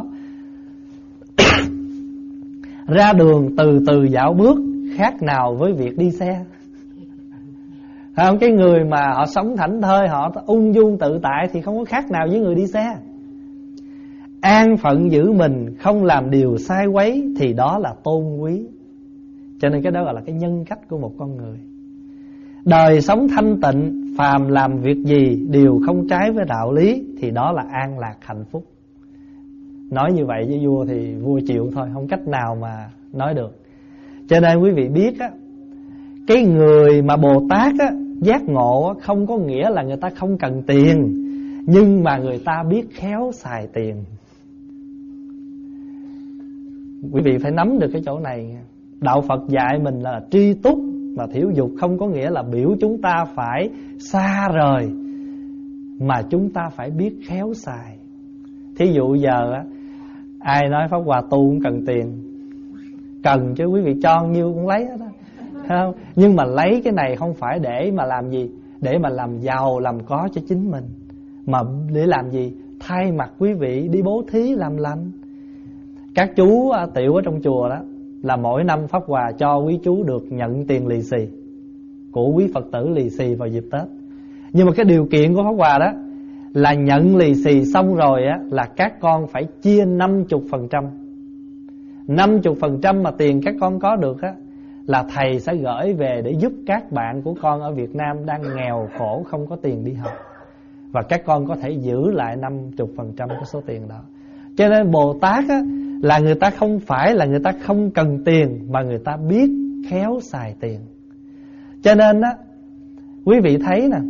Ra đường từ từ dạo bước, khác nào với việc đi xe. Không, cái người mà họ sống thảnh thơi, họ ung dung tự tại thì không có khác nào với người đi xe. An phận giữ mình, không làm điều sai quấy thì đó là tôn quý. Cho nên cái đó gọi là cái nhân cách của một con người. Đời sống thanh tịnh, phàm làm việc gì đều không trái với đạo lý thì đó là an lạc hạnh phúc. Nói như vậy với vua thì vua chịu thôi, không cách nào mà nói được. Cho nên quý vị biết á, cái người mà Bồ Tát á, giác ngộ á, không có nghĩa là người ta không cần tiền, nhưng mà người ta biết khéo xài tiền. Quý vị phải nắm được cái chỗ này. Đạo Phật dạy mình là tri túc mà thiểu dục, không có nghĩa là biểu chúng ta phải xa rời, mà chúng ta phải biết khéo xài. Thí dụ giờ á, ai nói Pháp Hòa tu cũng cần tiền. Cần chứ, quý vị cho nhiêu cũng lấy hết á, không? Nhưng mà lấy cái này không phải để mà làm gì? Để mà làm giàu, làm có cho chính mình, mà để làm gì? Thay mặt quý vị đi bố thí làm lành. Các chú tiểu ở trong chùa đó là mỗi năm Pháp Hòa cho quý chú được nhận tiền lì xì của quý Phật tử lì xì vào dịp Tết. Nhưng mà cái điều kiện của Pháp Hòa đó là nhận lì xì xong rồi á, là các con phải chia năm mươi phần trăm. năm mươi phần trăm mà tiền các con có được á, là thầy sẽ gửi về để giúp các bạn của con ở Việt Nam đang nghèo khổ, không có tiền đi học. Và các con có thể giữ lại năm mươi phần trăm của số tiền đó. Cho nên Bồ Tát á, là người ta không phải là người ta không cần tiền, mà người ta biết khéo xài tiền. Cho nên á, quý vị thấy nè,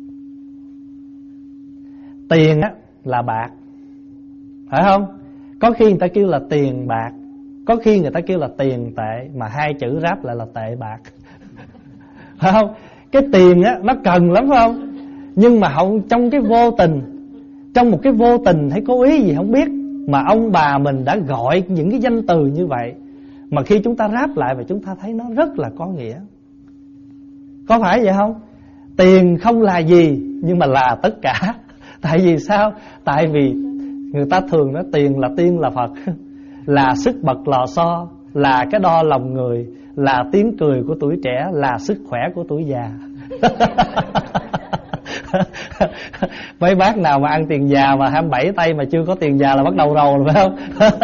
tiền á là bạc, phải không? Có khi người ta kêu là tiền bạc, có khi người ta kêu là tiền tệ, mà hai chữ ráp lại là tệ bạc. Phải không? Cái tiền á nó cần lắm, phải không? Nhưng mà không, trong cái vô tình, trong một cái vô tình hay cố ý gì không biết, mà ông bà mình đã gọi những cái danh từ như vậy, mà khi chúng ta ráp lại và chúng ta thấy nó rất là có nghĩa. Có phải vậy không? Tiền không là gì, nhưng mà là tất cả. Tại vì sao? Tại vì người ta thường nói tiền là tiên là Phật, là sức bật lò xo, là cái đo lòng người, là tiếng cười của tuổi trẻ, là sức khỏe của tuổi già. Mấy bác nào mà ăn tiền già mà hai mươi bảy tay mà chưa có tiền già là bắt đầu rầu rồi, phải không?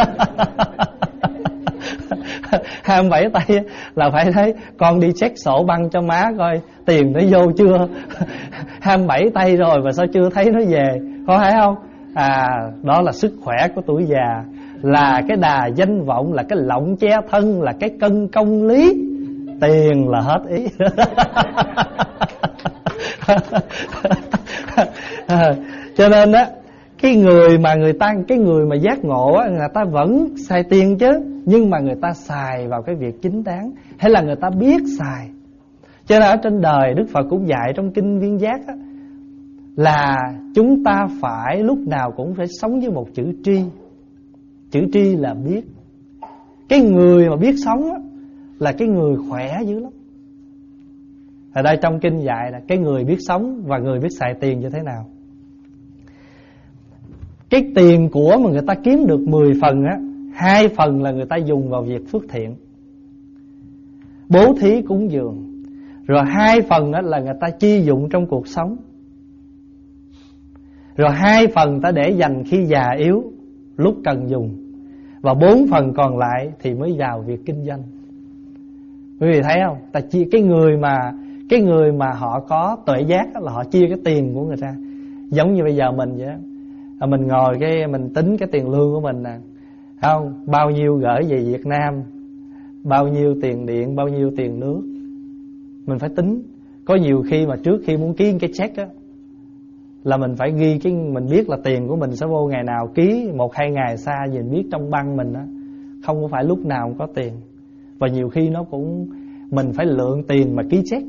hai mươi bảy tay là phải thấy con đi check sổ băng cho má coi tiền nó vô chưa. hai mươi bảy tay rồi mà sao chưa thấy nó về, có phải không? À, đó là sức khỏe của tuổi già, là cái đà danh vọng, là cái lọng che thân, là cái cân công lý. Tiền là hết ý. Cho nên á, cái người mà người ta cái người mà giác ngộ á, người ta vẫn xài tiền chứ, nhưng mà người ta xài vào cái việc chính đáng, hay là người ta biết xài. Cho nên ở trên đời Đức Phật cũng dạy trong kinh Viên Giác á, là chúng ta phải lúc nào cũng phải sống với một chữ tri. Chữ tri là biết. Cái người mà biết sống á, là cái người khỏe dữ lắm. Ở đây trong kinh dạy là cái người biết sống và người biết xài tiền như thế nào. Cái tiền của mà người ta kiếm được mười phần á, hai phần là người ta dùng vào việc phước thiện, bố thí cúng dường. Rồi hai phần á là người ta chi dụng trong cuộc sống. Rồi hai phần ta để dành khi già yếu, lúc cần dùng. Và bốn phần còn lại thì mới vào việc kinh doanh. Quý vị thấy không? Ta chia cái người mà Cái người mà họ có tuệ giác là họ chia cái tiền của người ta. Giống như bây giờ mình vậy đó. Mình ngồi cái mình tính cái tiền lương của mình nè, không? Bao nhiêu gửi về Việt Nam, bao nhiêu tiền điện, bao nhiêu tiền nước. Mình phải tính. Có nhiều khi mà trước khi muốn ký cái check á, là mình phải ghi cái, mình biết là tiền của mình sẽ vô ngày nào, ký một hai ngày xa gì mình biết trong băng mình á, không có phải lúc nào cũng có tiền. Và nhiều khi nó cũng mình phải lượng tiền mà ký check.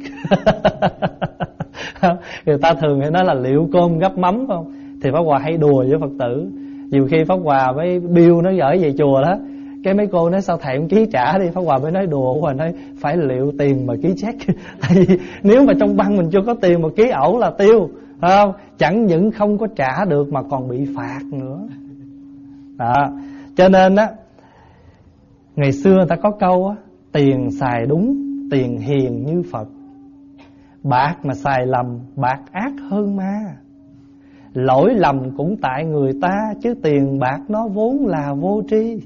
Người ta thường hay nói là liệu cơm gắp mắm, phải không? Thì Pháp Hòa hay đùa với Phật tử. Nhiều khi Pháp Hòa với bill nó gửi về chùa đó, cái mấy cô nói sao thầy không ký trả đi, Pháp Hòa mới nói đùa Hòa nói phải liệu tiền mà ký check. Tại vì nếu mà trong băng mình chưa có tiền mà ký ẩu là tiêu, phải không? Chẳng những không có trả được mà còn bị phạt nữa. Đó. Cho nên á, ngày xưa người ta có câu á, tiền xài đúng, tiền hiền như Phật. Bạc mà xài lầm, bạc ác hơn ma. Lỗi lầm cũng tại người ta, chứ tiền bạc nó vốn là vô tri.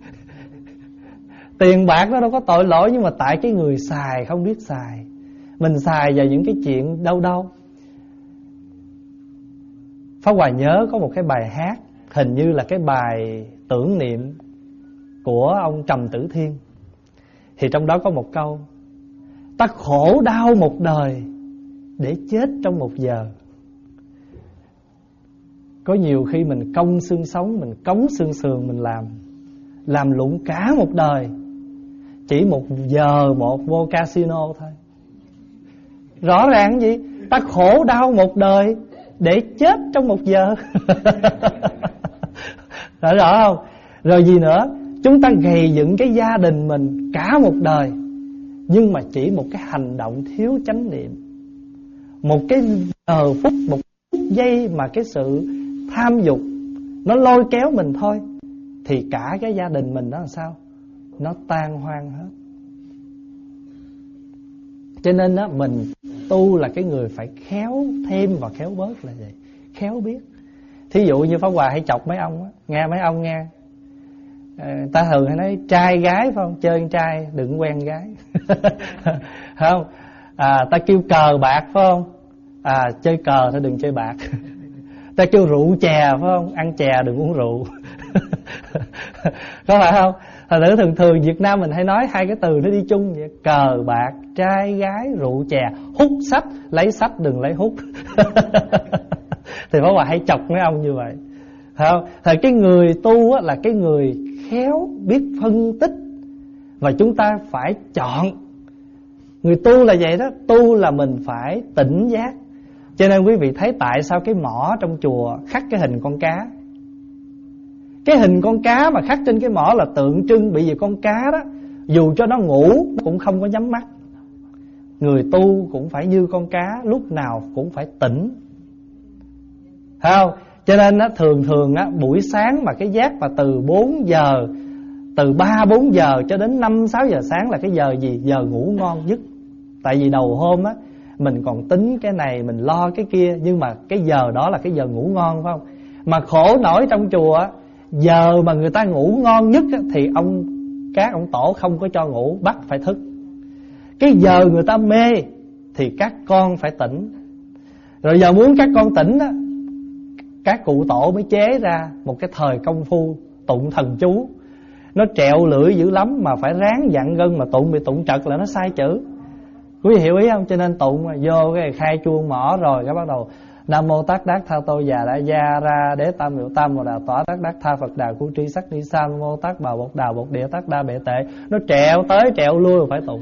Tiền bạc nó đâu có tội lỗi, nhưng mà tại cái người xài không biết xài. Mình xài vào những cái chuyện đâu đâu. Pháp Hòa nhớ có một cái bài hát, hình như là cái bài tưởng niệm của ông Trầm Tử Thiên. Thì trong đó có một câu: ta khổ đau một đời để chết trong một giờ. Có nhiều khi mình cong xương sống, mình cống xương sườn mình làm Làm lụng cả một đời, chỉ một giờ một vô casino thôi. Rõ ràng gì? Ta khổ đau một đời để chết trong một giờ. Rõ rõ không? Rồi gì nữa? Chúng ta gầy dựng cái gia đình mình cả một đời, nhưng mà chỉ một cái hành động thiếu chánh niệm, một cái giờ phút, một phút giây mà cái sự tham dục nó lôi kéo mình thôi, thì cả cái gia đình mình đó là sao? Nó tan hoang hết. Cho nên đó, mình tu là cái người phải khéo thêm và khéo bớt là vậy. Khéo biết. Thí dụ như Pháp Hòa hay chọc mấy ông á, nghe mấy ông nghe, à, ta thường hay nói trai gái phải không? Chơi trai đừng quen gái. Không? À, ta kêu cờ bạc phải không? À, chơi cờ thôi đừng chơi bạc. Ta kêu rượu chè phải không? Ăn chè đừng uống rượu. Có phải không? Thật sự thường thường Việt Nam mình hay nói hai cái từ nó đi chung vậy: cờ bạc, trai gái, rượu chè, hút sách, lấy sách đừng lấy hút. Thì Pháp Hòa hay chọc mấy ông như vậy, phải không? Thì cái người tu á, là cái người khéo biết phân tích, và chúng ta phải chọn. Người tu là vậy đó, tu là mình phải tỉnh giác. Cho nên quý vị thấy tại sao cái mỏ trong chùa khắc cái hình con cá. Cái hình con cá mà khắc trên cái mỏ là tượng trưng, bởi vì con cá đó dù cho nó ngủ nó cũng không có nhắm mắt. Người tu cũng phải như con cá, lúc nào cũng phải tỉnh, thấy không? Cho nên á, thường thường á, buổi sáng mà cái giác mà từ bốn giờ, từ ba bốn giờ cho đến năm sáu giờ sáng là cái giờ gì? Giờ ngủ ngon nhất. Tại vì đầu hôm á mình còn tính cái này, mình lo cái kia, nhưng mà cái giờ đó là cái giờ ngủ ngon, phải không? Mà khổ nổi trong chùa á, giờ mà người ta ngủ ngon nhất á, thì ông các ông tổ không có cho ngủ, bắt phải thức. Cái giờ người ta mê thì các con phải tỉnh. Rồi giờ muốn các con tỉnh á, các cụ tổ mới chế ra một cái thời công phu tụng thần chú. Nó trẹo lưỡi dữ lắm, mà phải ráng dặn gân, mà tụng bị tụng trật là nó sai chữ. Quý vị hiểu ý không? Cho nên tụng vô cái khai chuông mỏ rồi cái bắt đầu Nam mô Tát Đát Tha Tô Già Đã Gia Ra Đế Tam Miệu Tam Mô Đà Tỏa Tát Đát Tha Phật Đà Cu Tri Sắc Ni Sa Nam mô Tát Bà Bột Đà Bột Địa Tát Đa Bệ Tệ. Nó trẹo tới trẹo lui phải tụng.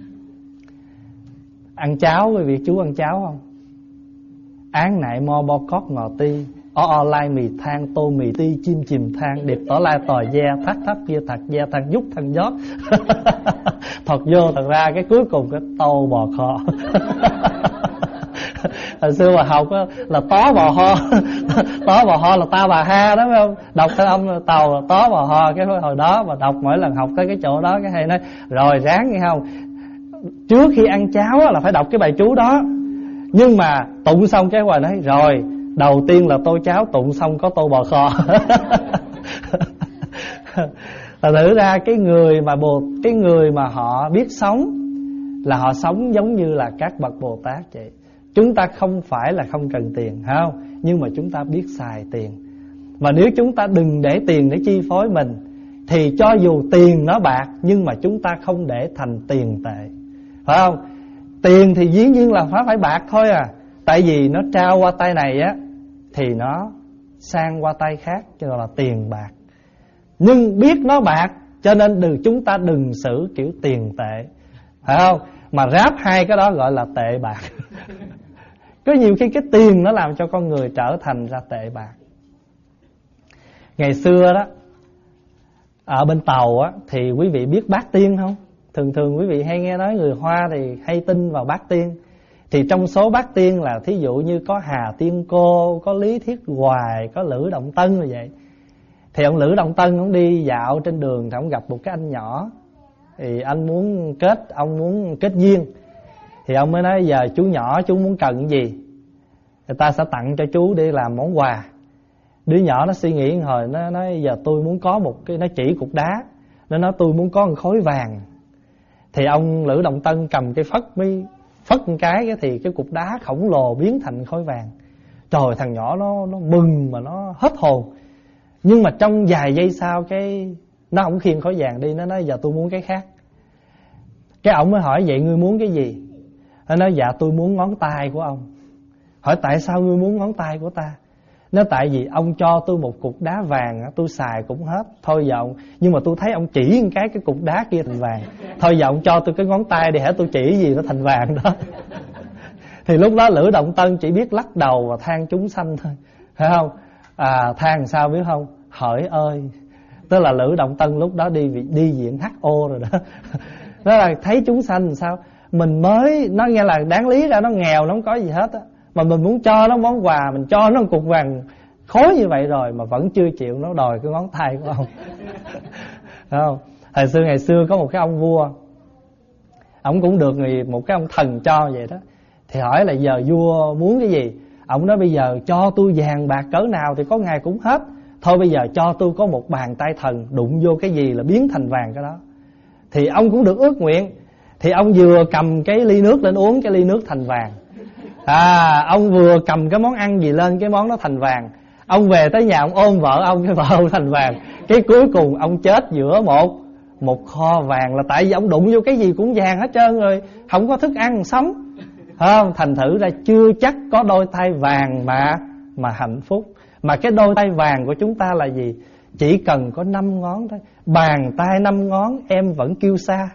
Ăn cháo, quý vị chú ăn cháo không? Án nại mo bo cót ngò ti, o o lai mì than tô mì ti chim chìm than, điệp tỏ lai tòi gia thắt thắp kia thật gia than giúp than giót. Thật vô thật ra cái cuối cùng cái tô bò kho. Hồi xưa mà học á, là tó bò ho. Tó bò ho là ta bà ha đó, phải không? Đọc cái âm tàu là tó bò ho. Cái hồi đó mà đọc mỗi lần học tới cái chỗ đó, cái hay nói rồi ráng nghe không, trước khi ăn cháo là phải đọc cái bài chú đó. Nhưng mà tụng xong cái hoài nói rồi, đầu tiên là tô cháo, tụng xong có tô bò kho. Thật thử ra cái người mà bồ, cái người mà họ biết sống là họ sống giống như là các bậc Bồ Tát vậy. Chúng ta không phải là không cần tiền, phải không? Nhưng mà chúng ta biết xài tiền. Và nếu chúng ta đừng để tiền để chi phối mình, thì cho dù tiền nó bạc, nhưng mà chúng ta không để thành tiền tệ, phải không? Tiền thì dĩ nhiên là phải phải bạc thôi à. Tại vì nó trao qua tay này á, thì nó sang qua tay khác, cho nên là tiền bạc. Nhưng biết nó bạc, cho nên đừng, chúng ta đừng xử kiểu tiền tệ. phải không? Mà ráp hai cái đó gọi là tệ bạc. Có nhiều khi cái tiền nó làm cho con người trở thành ra tệ bạc. Ngày xưa đó, ở bên Tàu á, thì quý vị biết Bát Tiên không? Thường thường quý vị hay nghe nói người Hoa thì hay tin vào Bát Tiên. Thì trong số Bát Tiên là thí dụ như có Hà Tiên Cô, có Lý Thiết Hoài, có Lữ Động Tân như vậy. Thì ông Lữ Động Tân ông đi dạo trên đường thì ông gặp một cái anh nhỏ. Thì anh muốn kết, ông muốn kết duyên. Thì ông mới nói giờ chú nhỏ chú muốn cần cái gì, người ta sẽ tặng cho chú đi làm món quà. Đứa nhỏ nó suy nghĩ một hồi, nó nói giờ tôi muốn có một cái, nó chỉ cục đá, nó nói tôi muốn có một khối vàng. Thì ông Lữ Động Tân cầm cái phất mới phất một cái, thì cái cục đá khổng lồ biến thành khối vàng. Trời, thằng nhỏ nó nó mừng mà nó hết hồn. Nhưng mà trong vài giây sau cái nó không khiêng khối vàng đi, nó nói giờ tôi muốn cái khác. Cái ông mới hỏi vậy ngươi muốn cái gì? Nó nói dạ tôi muốn ngón tay của ông. Hỏi tại sao ngươi muốn ngón tay của ta? Nó tại vì ông cho tôi một cục đá vàng, tôi xài cũng hết. Thôi giờ ông, nhưng mà tôi thấy ông chỉ một cái cái cục đá kia thành vàng. Thôi giờ ông cho tôi cái ngón tay đi hả, tôi chỉ gì nó thành vàng đó. Thì lúc đó Lữ Động Tân chỉ biết lắc đầu và than chúng sanh thôi, phải không? À, than sao biết không? Hỡi ơi. Tức là Lữ Động Tân lúc đó đi đi viện hát o rồi đó. Đó là thấy chúng sanh sao mình mới, nó nghe là đáng lý ra nó nghèo, nó không có gì hết á, mà mình muốn cho nó món quà, mình cho nó một cục vàng khối như vậy rồi mà vẫn chưa chịu, nó đòi cái ngón tay của ông. Không? Hồi xưa ngày xưa có một cái ông vua, ông cũng được người một cái ông thần cho vậy đó. Thì hỏi là giờ vua muốn cái gì? Ông nói bây giờ cho tôi vàng bạc cỡ nào thì có ngày cũng hết. Thôi bây giờ cho tôi có một bàn tay thần, đụng vô cái gì là biến thành vàng cái đó. Thì ông cũng được ước nguyện. Thì ông vừa cầm cái ly nước lên uống, cái ly nước thành vàng. À, ông vừa cầm cái món ăn gì lên, cái món đó thành vàng. Ông về tới nhà ông ôm vợ ông, cái vợ ông thành vàng. Cái cuối cùng ông chết giữa một một kho vàng, là tại vì ông đụng vô cái gì cũng vàng hết trơn rồi, không có thức ăn sống. Không, thành thử ra chưa chắc có đôi tay vàng mà mà hạnh phúc. Mà cái đôi tay vàng của chúng ta là gì? Chỉ cần có năm ngón thôi. Bàn tay năm ngón em vẫn kêu xa.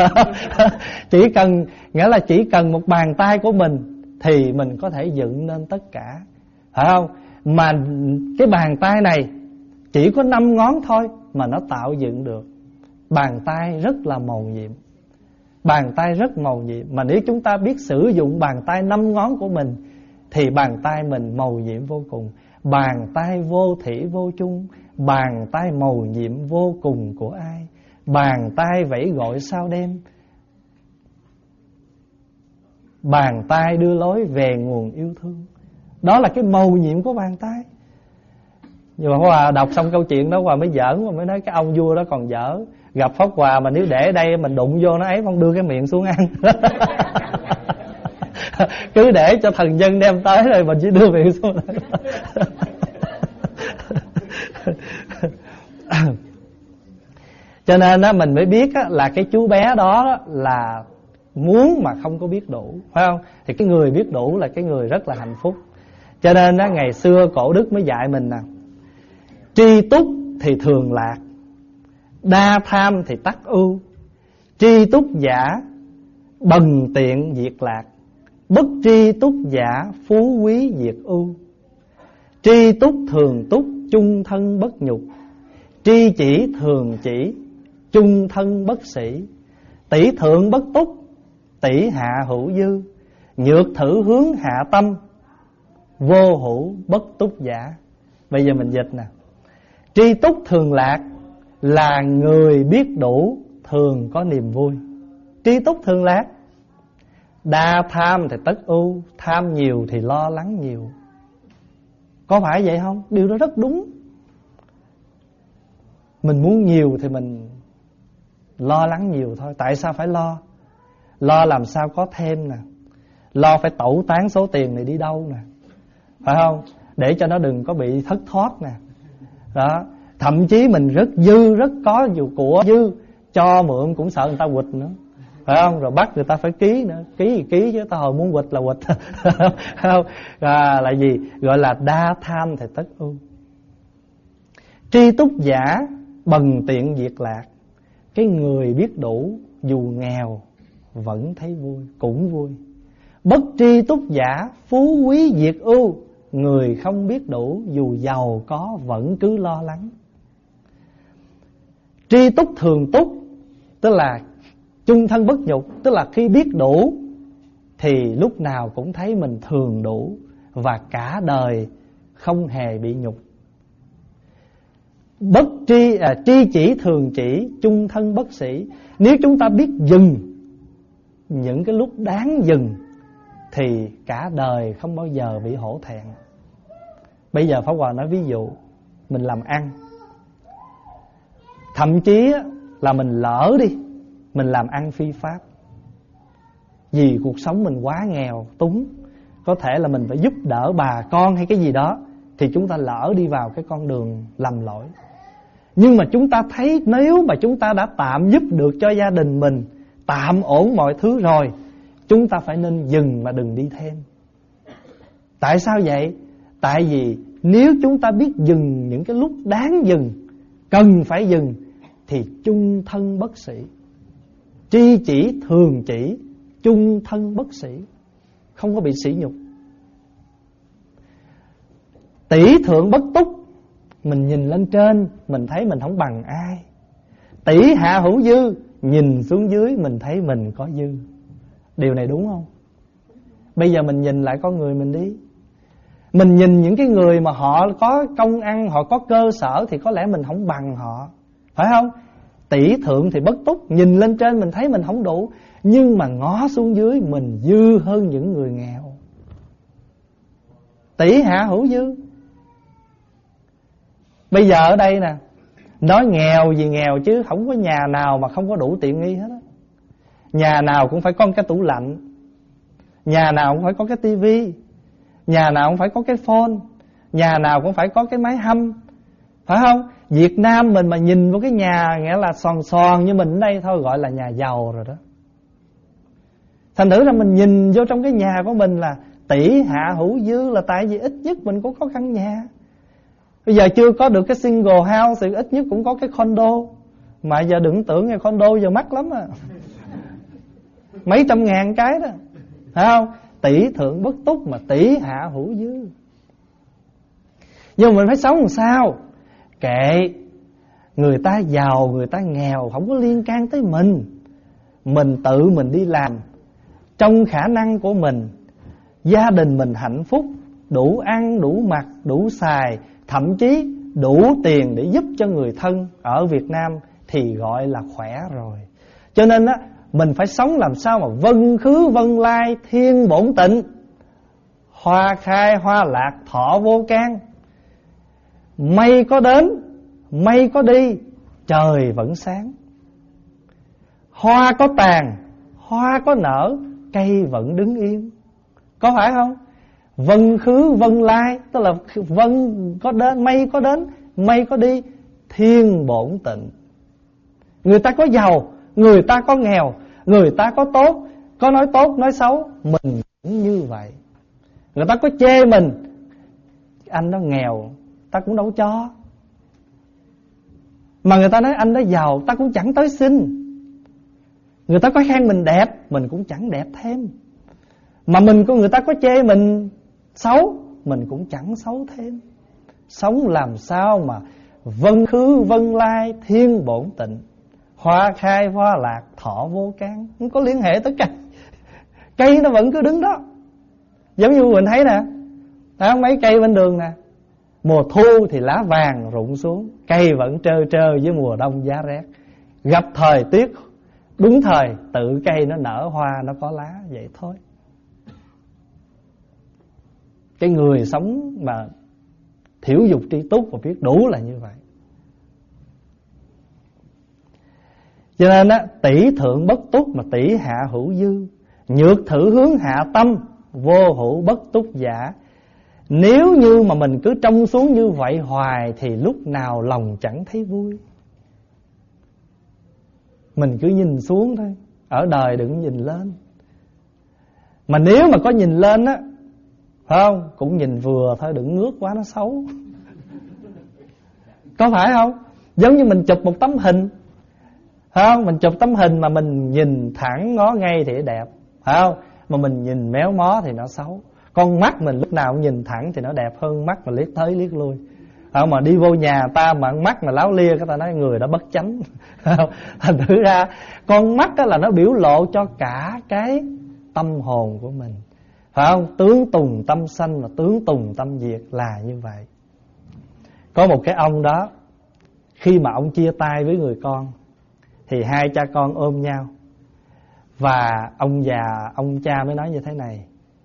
Chỉ cần, nghĩa là chỉ cần một bàn tay của mình thì mình có thể dựng nên tất cả, phải không? Mà cái bàn tay này chỉ có năm ngón thôi mà nó tạo dựng được. Bàn tay rất là mầu nhiệm. Bàn tay rất mầu nhiệm. Mà nếu chúng ta biết sử dụng bàn tay năm ngón của mình thì bàn tay mình mầu nhiệm vô cùng. Bàn tay vô thủy vô chung, bàn tay mầu nhiệm vô cùng của ai? Bàn tay vẫy gọi sao đêm, bàn tay đưa lối về nguồn yêu thương. Đó là cái mầu nhiệm của bàn tay. Nhưng mà Hòa đọc xong câu chuyện đó Hòa mới giỡn, mà mới nói cái ông vua đó còn dở. Gặp Pháp Hòa mà nếu để đây mình đụng vô nó ấy, không đưa cái miệng xuống ăn. Cứ để cho thần dân đem tới rồi mình chỉ đưa miệng xuống. Cho nên á, mình mới biết á, là cái chú bé đó là muốn mà không có biết đủ, phải không? Thì cái người biết đủ là cái người rất là hạnh phúc. Cho nên á, ngày xưa cổ đức mới dạy mình nè: tri túc thì thường lạc, đa tham thì tắc ưu. Tri túc giả bần tiện diệt lạc, bất tri túc giả phú quý diệt ưu. Tri túc thường túc, chung thân bất nhục. Tri chỉ thường chỉ, chung thân bất sĩ. Tỷ thượng bất túc, tỷ hạ hữu dư. Nhược thử hướng hạ tâm, vô hữu bất túc giả. Bây giờ mình dịch nè. Tri túc thường lạc là người biết đủ thường có niềm vui. Tri túc thường lạc. Đa tham thì tất ưu, tham nhiều thì lo lắng nhiều. Có phải vậy không? Điều đó rất đúng. Mình muốn nhiều thì mình lo lắng nhiều thôi. Tại sao phải lo? Lo làm sao có thêm nè, lo phải tẩu tán số tiền này đi đâu nè, phải không? Để cho nó đừng có bị thất thoát nè. Đó. Thậm chí mình rất dư, rất có nhiều của dư, cho mượn cũng sợ người ta quỵt nữa, phải không? Rồi bắt người ta phải ký nữa. Ký gì ký chứ, ta hồi muốn quỵt là quỵt. Không? À, là gì? Gọi là đa tham thì tất ưu. Tri túc giả bần tiện diệt lạc. Cái người biết đủ dù nghèo vẫn thấy vui, cũng vui. Bất tri túc giả, phú quý diệt ưu. Người không biết đủ, dù giàu có vẫn cứ lo lắng. Tri túc thường túc, tức là chung thân bất nhục, tức là khi biết đủ thì lúc nào cũng thấy mình thường đủ và cả đời không hề bị nhục. Bất tri à, tri chỉ thường chỉ, chung thân bất sĩ. Nếu chúng ta biết dừng những cái lúc đáng dừng thì cả đời không bao giờ bị hổ thẹn. Bây giờ Pháp Hòa nói ví dụ, mình làm ăn, thậm chí là mình lỡ đi, mình làm ăn phi pháp, vì cuộc sống mình quá nghèo túng, có thể là mình phải giúp đỡ bà con hay cái gì đó, thì chúng ta lỡ đi vào cái con đường lầm lỗi. Nhưng mà chúng ta thấy nếu mà chúng ta đã tạm giúp được cho gia đình mình, tạm ổn mọi thứ rồi, chúng ta phải nên dừng mà đừng đi thêm. Tại sao vậy? Tại vì nếu chúng ta biết dừng những cái lúc đáng dừng, cần phải dừng, thì chung thân bất sĩ. Tri chỉ thường chỉ, chung thân bất sĩ, không có bị sỉ nhục. Tỷ thượng bất túc, mình nhìn lên trên mình thấy mình không bằng ai. Tỷ hạ hữu dư, nhìn xuống dưới mình thấy mình có dư. Điều này đúng không? Bây giờ mình nhìn lại con người mình đi. Mình nhìn những cái người mà họ có công ăn, họ có cơ sở, thì có lẽ mình không bằng họ, phải không? Tỷ thượng thì bất túc, nhìn lên trên mình thấy mình không đủ, nhưng mà ngó xuống dưới mình dư hơn những người nghèo. Tỷ hạ hữu dư. Bây giờ ở đây nè, nói nghèo gì nghèo chứ không có nhà nào mà không có đủ tiện nghi hết á. Nhà nào cũng phải có cái tủ lạnh, nhà nào cũng phải có cái tivi, nhà nào cũng phải có cái phone, nhà nào cũng phải có cái máy hâm, phải không? Việt Nam mình mà nhìn vào cái nhà nghĩa là sòn sòn như mình ở đây thôi gọi là nhà giàu rồi đó. Thành thử ra mình nhìn vô trong cái nhà của mình là tỷ hạ hữu dư, là tại vì ít nhất mình cũng có căn nhà. Bây giờ chưa có được cái single house thì ít nhất cũng có cái condo. Mà giờ đừng tưởng nghe condo giờ mắc lắm à, mấy trăm ngàn cái đó, phải không? Tỷ thượng bất túc mà tỷ hạ hữu dư. Nhưng mà mình phải sống làm sao? Kệ, người ta giàu, người ta nghèo không có liên can tới mình. Mình tự mình đi làm trong khả năng của mình, gia đình mình hạnh phúc, đủ ăn, đủ mặc, đủ xài, thậm chí đủ tiền để giúp cho người thân ở Việt Nam thì gọi là khỏe rồi. Cho nên á, mình phải sống làm sao mà vân khứ vân lai thiên bổn tịnh, hoa khai hoa lạc thọ vô can. Mây có đến, mây có đi, trời vẫn sáng. Hoa có tàn, hoa có nở, cây vẫn đứng yên. Có phải không? Vân khứ vân lai, tức là vân có đến, mây có đến, mây có đi, thiên bổn tịnh. Người ta có giàu, người ta có nghèo, người ta có tốt, có nói tốt, nói xấu, mình cũng như vậy. Người ta có chê mình, anh đó nghèo, ta cũng đâu cho. Mà người ta nói anh đó giàu, ta cũng chẳng tới xin. Người ta có khen mình đẹp, mình cũng chẳng đẹp thêm. Mà mình có người ta có chê mình xấu, mình cũng chẳng xấu thêm. Sống làm sao mà vân khứ vân lai thiên bổn tịnh, hoa khai hoa lạc thọ vô can. Không có liên hệ tất cả. Cây nó vẫn cứ đứng đó. Giống như mình thấy nè, thấy mấy cây bên đường nè, mùa thu thì lá vàng rụng xuống, cây vẫn trơ trơ với mùa đông giá rét. Gặp thời tiết đúng thời, tự cây nó nở hoa, nó có lá, vậy thôi. Cái người sống mà thiểu dục tri túc và biết đủ là như vậy. Cho nên á, tỷ thượng bất túc mà tỷ hạ hữu dư, nhược thử hướng hạ tâm, vô hữu bất túc giả. Nếu như mà mình cứ trông xuống như vậy hoài thì lúc nào lòng chẳng thấy vui. Mình cứ nhìn xuống thôi, ở đời đừng nhìn lên. Mà nếu mà có nhìn lên á, phải không, cũng nhìn vừa thôi, đừng ngước quá nó xấu. Có phải không? Giống như mình chụp một tấm hình, phải không? Mình chụp tấm hình mà mình nhìn thẳng ngó ngay thì đẹp, phải không? Mà mình nhìn méo mó thì nó xấu. Con mắt mình lúc nào cũng nhìn thẳng thì nó đẹp hơn mắt mà liếc tới liếc lui. Không, mà đi vô nhà ta mà mắt mà láo lia, cái ta nói người đã bất chánh. Thành thử ra con mắt đó là nó biểu lộ cho cả cái tâm hồn của mình, phải không? Tướng tùng tâm sanh và tướng tùng tâm diệt là như vậy. Có một cái ông đó, khi mà ông chia tay với người con thì hai cha con ôm nhau. Và ông già, ông cha mới nói như thế này: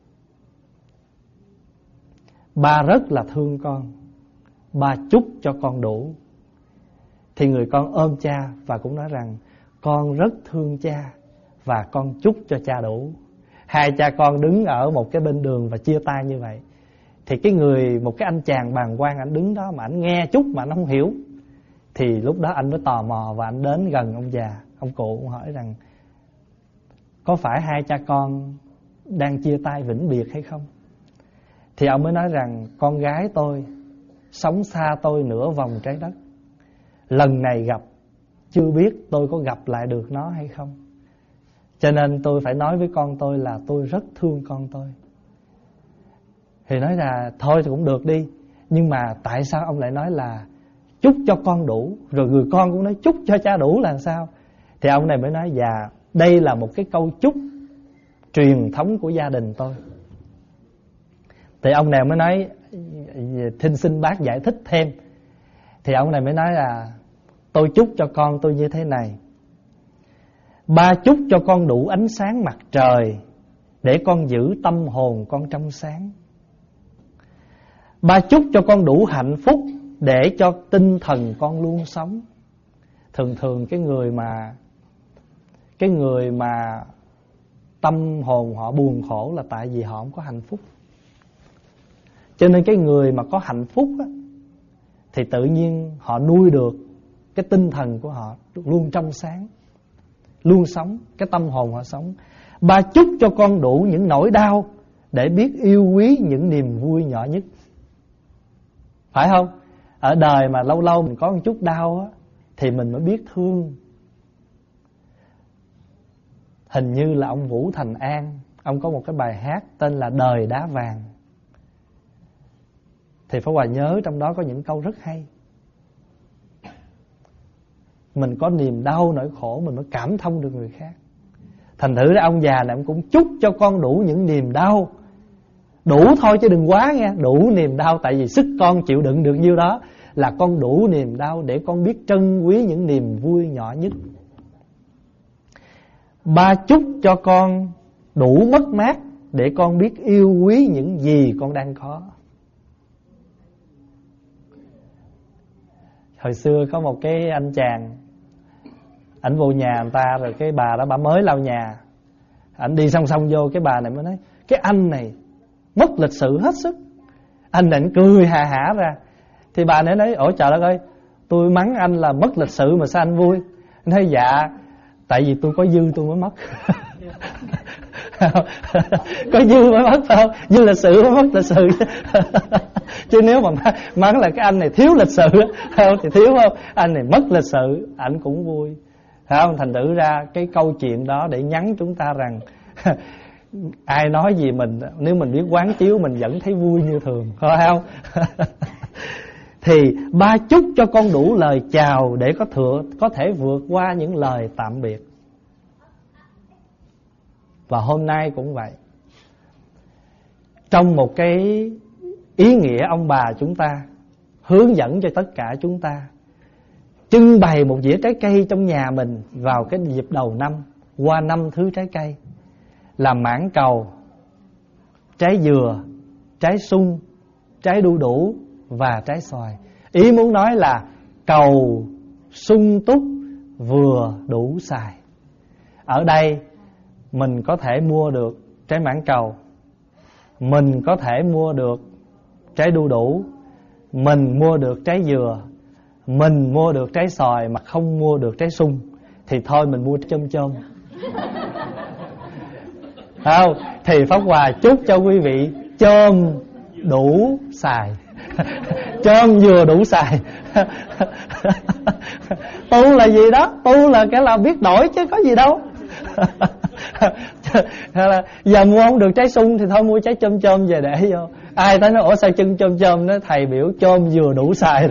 ba rất là thương con, ba chúc cho con đủ. Thì người con ôm cha và cũng nói rằng con rất thương cha và con chúc cho cha đủ. Hai cha con đứng ở một cái bên đường và chia tay như vậy. Thì cái người, một cái anh chàng bàng quan, anh đứng đó mà anh nghe chút mà anh không hiểu. Thì lúc đó anh mới tò mò và anh đến gần ông già, ông cụ, ông hỏi rằng có phải hai cha con đang chia tay vĩnh biệt hay không? Thì ông mới nói rằng con gái tôi sống xa tôi nửa vòng trái đất, lần này gặp chưa biết tôi có gặp lại được nó hay không, cho nên tôi phải nói với con tôi là tôi rất thương con tôi. Thì nói là thôi thì cũng được đi, nhưng mà tại sao ông lại nói là chúc cho con đủ, rồi người con cũng nói chúc cho cha đủ là sao? Thì ông này mới nói dạ, đây là một cái câu chúc truyền thống của gia đình tôi. Thì ông này mới nói thinh xin bác giải thích thêm. Thì ông này mới nói là tôi chúc cho con tôi như thế này: ba chúc cho con đủ ánh sáng mặt trời để con giữ tâm hồn con trong sáng. Ba chúc cho con đủ hạnh phúc để cho tinh thần con luôn sống. Thường thường cái người mà Cái người mà tâm hồn họ buồn khổ là tại vì họ không có hạnh phúc. Cho nên cái người mà có hạnh phúc á, thì tự nhiên họ nuôi được cái tinh thần của họ luôn trong sáng, luôn sống, cái tâm hồn họ sống. Ba chúc cho con đủ những nỗi đau để biết yêu quý những niềm vui nhỏ nhất. Phải không? Ở đời mà lâu lâu mình có một chút đau á, thì mình mới biết thương. Hình như là ông Vũ Thành An, ông có một cái bài hát tên là Đời Đá Vàng. Thì Pháp Hòa nhớ trong đó có những câu rất hay. Mình có niềm đau nỗi khổ mình mới cảm thông được người khác. Thành thử ra ông già này ông cũng chúc cho con đủ những niềm đau. Đủ thôi chứ đừng quá nghe. Đủ niềm đau, tại vì sức con chịu đựng được nhiêu đó, là con đủ niềm đau để con biết trân quý những niềm vui nhỏ nhất. Ba chúc cho con đủ mất mát để con biết yêu quý những gì con đang có. Hồi xưa có một cái anh chàng, ảnh vô nhà người ta rồi cái bà đó bà mới lau nhà, ảnh đi song song vô cái bà này mới nói cái anh này mất lịch sự hết sức. Anh này cười hà hả ra. Thì bà này nói ủa trời đất ơi, tôi mắng anh là mất lịch sự mà sao anh vui? Anh nói dạ, tại vì tôi có dư tôi mới mất. Có dư mới mất phải không? Dư lịch sự mới mất lịch sự. Chứ nếu mà mắng là cái anh này thiếu lịch sự thì thiếu không? Anh này mất lịch sự, anh cũng vui. Phải không? Thành thử ra cái câu chuyện đó để nhắn chúng ta rằng ai nói gì mình, nếu mình biết quán chiếu mình vẫn thấy vui như thường, phải không? Thì ba chúc cho con đủ lời chào để có thừa có thể vượt qua những lời tạm biệt. Và hôm nay cũng vậy. Trong một cái ý nghĩa ông bà chúng ta hướng dẫn cho tất cả chúng ta trưng bày một dĩa trái cây trong nhà mình vào cái dịp đầu năm, qua năm thứ trái cây là mãng cầu, trái dừa, trái sung, trái đu đủ và trái xoài. Ý muốn nói là cầu sung túc vừa đủ xài. Ở đây mình có thể mua được trái mãng cầu, mình có thể mua được trái đu đủ, mình mua được trái dừa, mình mua được trái xoài mà không mua được trái sung thì thôi mình mua chôm chôm. Không, thì Pháp Hòa chúc cho quý vị chôm đủ xài. Cơm vừa đủ xài. Tu là gì đó? Tu là cái là biết đổi chứ có gì đâu. Hay là giờ mua không được trái sung thì thôi mua trái chôm chôm về để vô. Ai tới nói ủa sao chân chôm chôm, nó thầy biểu chôm vừa đủ xài.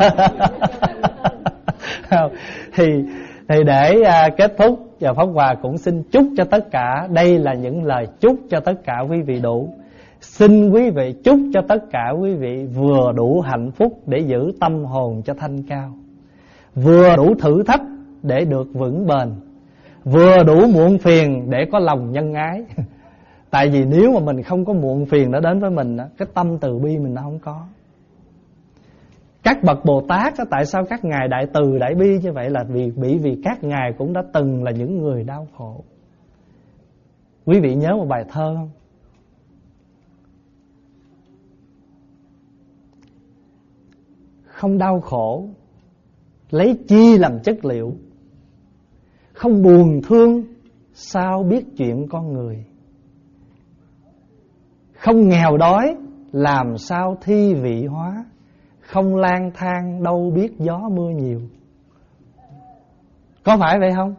thì thì để à, kết thúc, và Pháp Hòa cũng xin chúc cho tất cả, đây là những lời chúc cho tất cả quý vị đủ. Xin quý vị chúc cho tất cả quý vị vừa đủ hạnh phúc để giữ tâm hồn cho thanh cao, vừa đủ thử thách để được vững bền, vừa đủ muộn phiền để có lòng nhân ái. Tại vì nếu mà mình không có muộn phiền nó đến với mình, cái tâm từ bi mình nó không có. Các bậc Bồ Tát, tại sao các ngài đại từ đại bi như vậy? Là vì bởi vì các ngài cũng đã từng là những người đau khổ. Quý vị nhớ một bài thơ không? Không đau khổ lấy chi làm chất liệu, không buồn thương sao biết chuyện con người, không nghèo đói làm sao thi vị hóa, không lang thang đâu biết gió mưa nhiều. Có phải vậy không?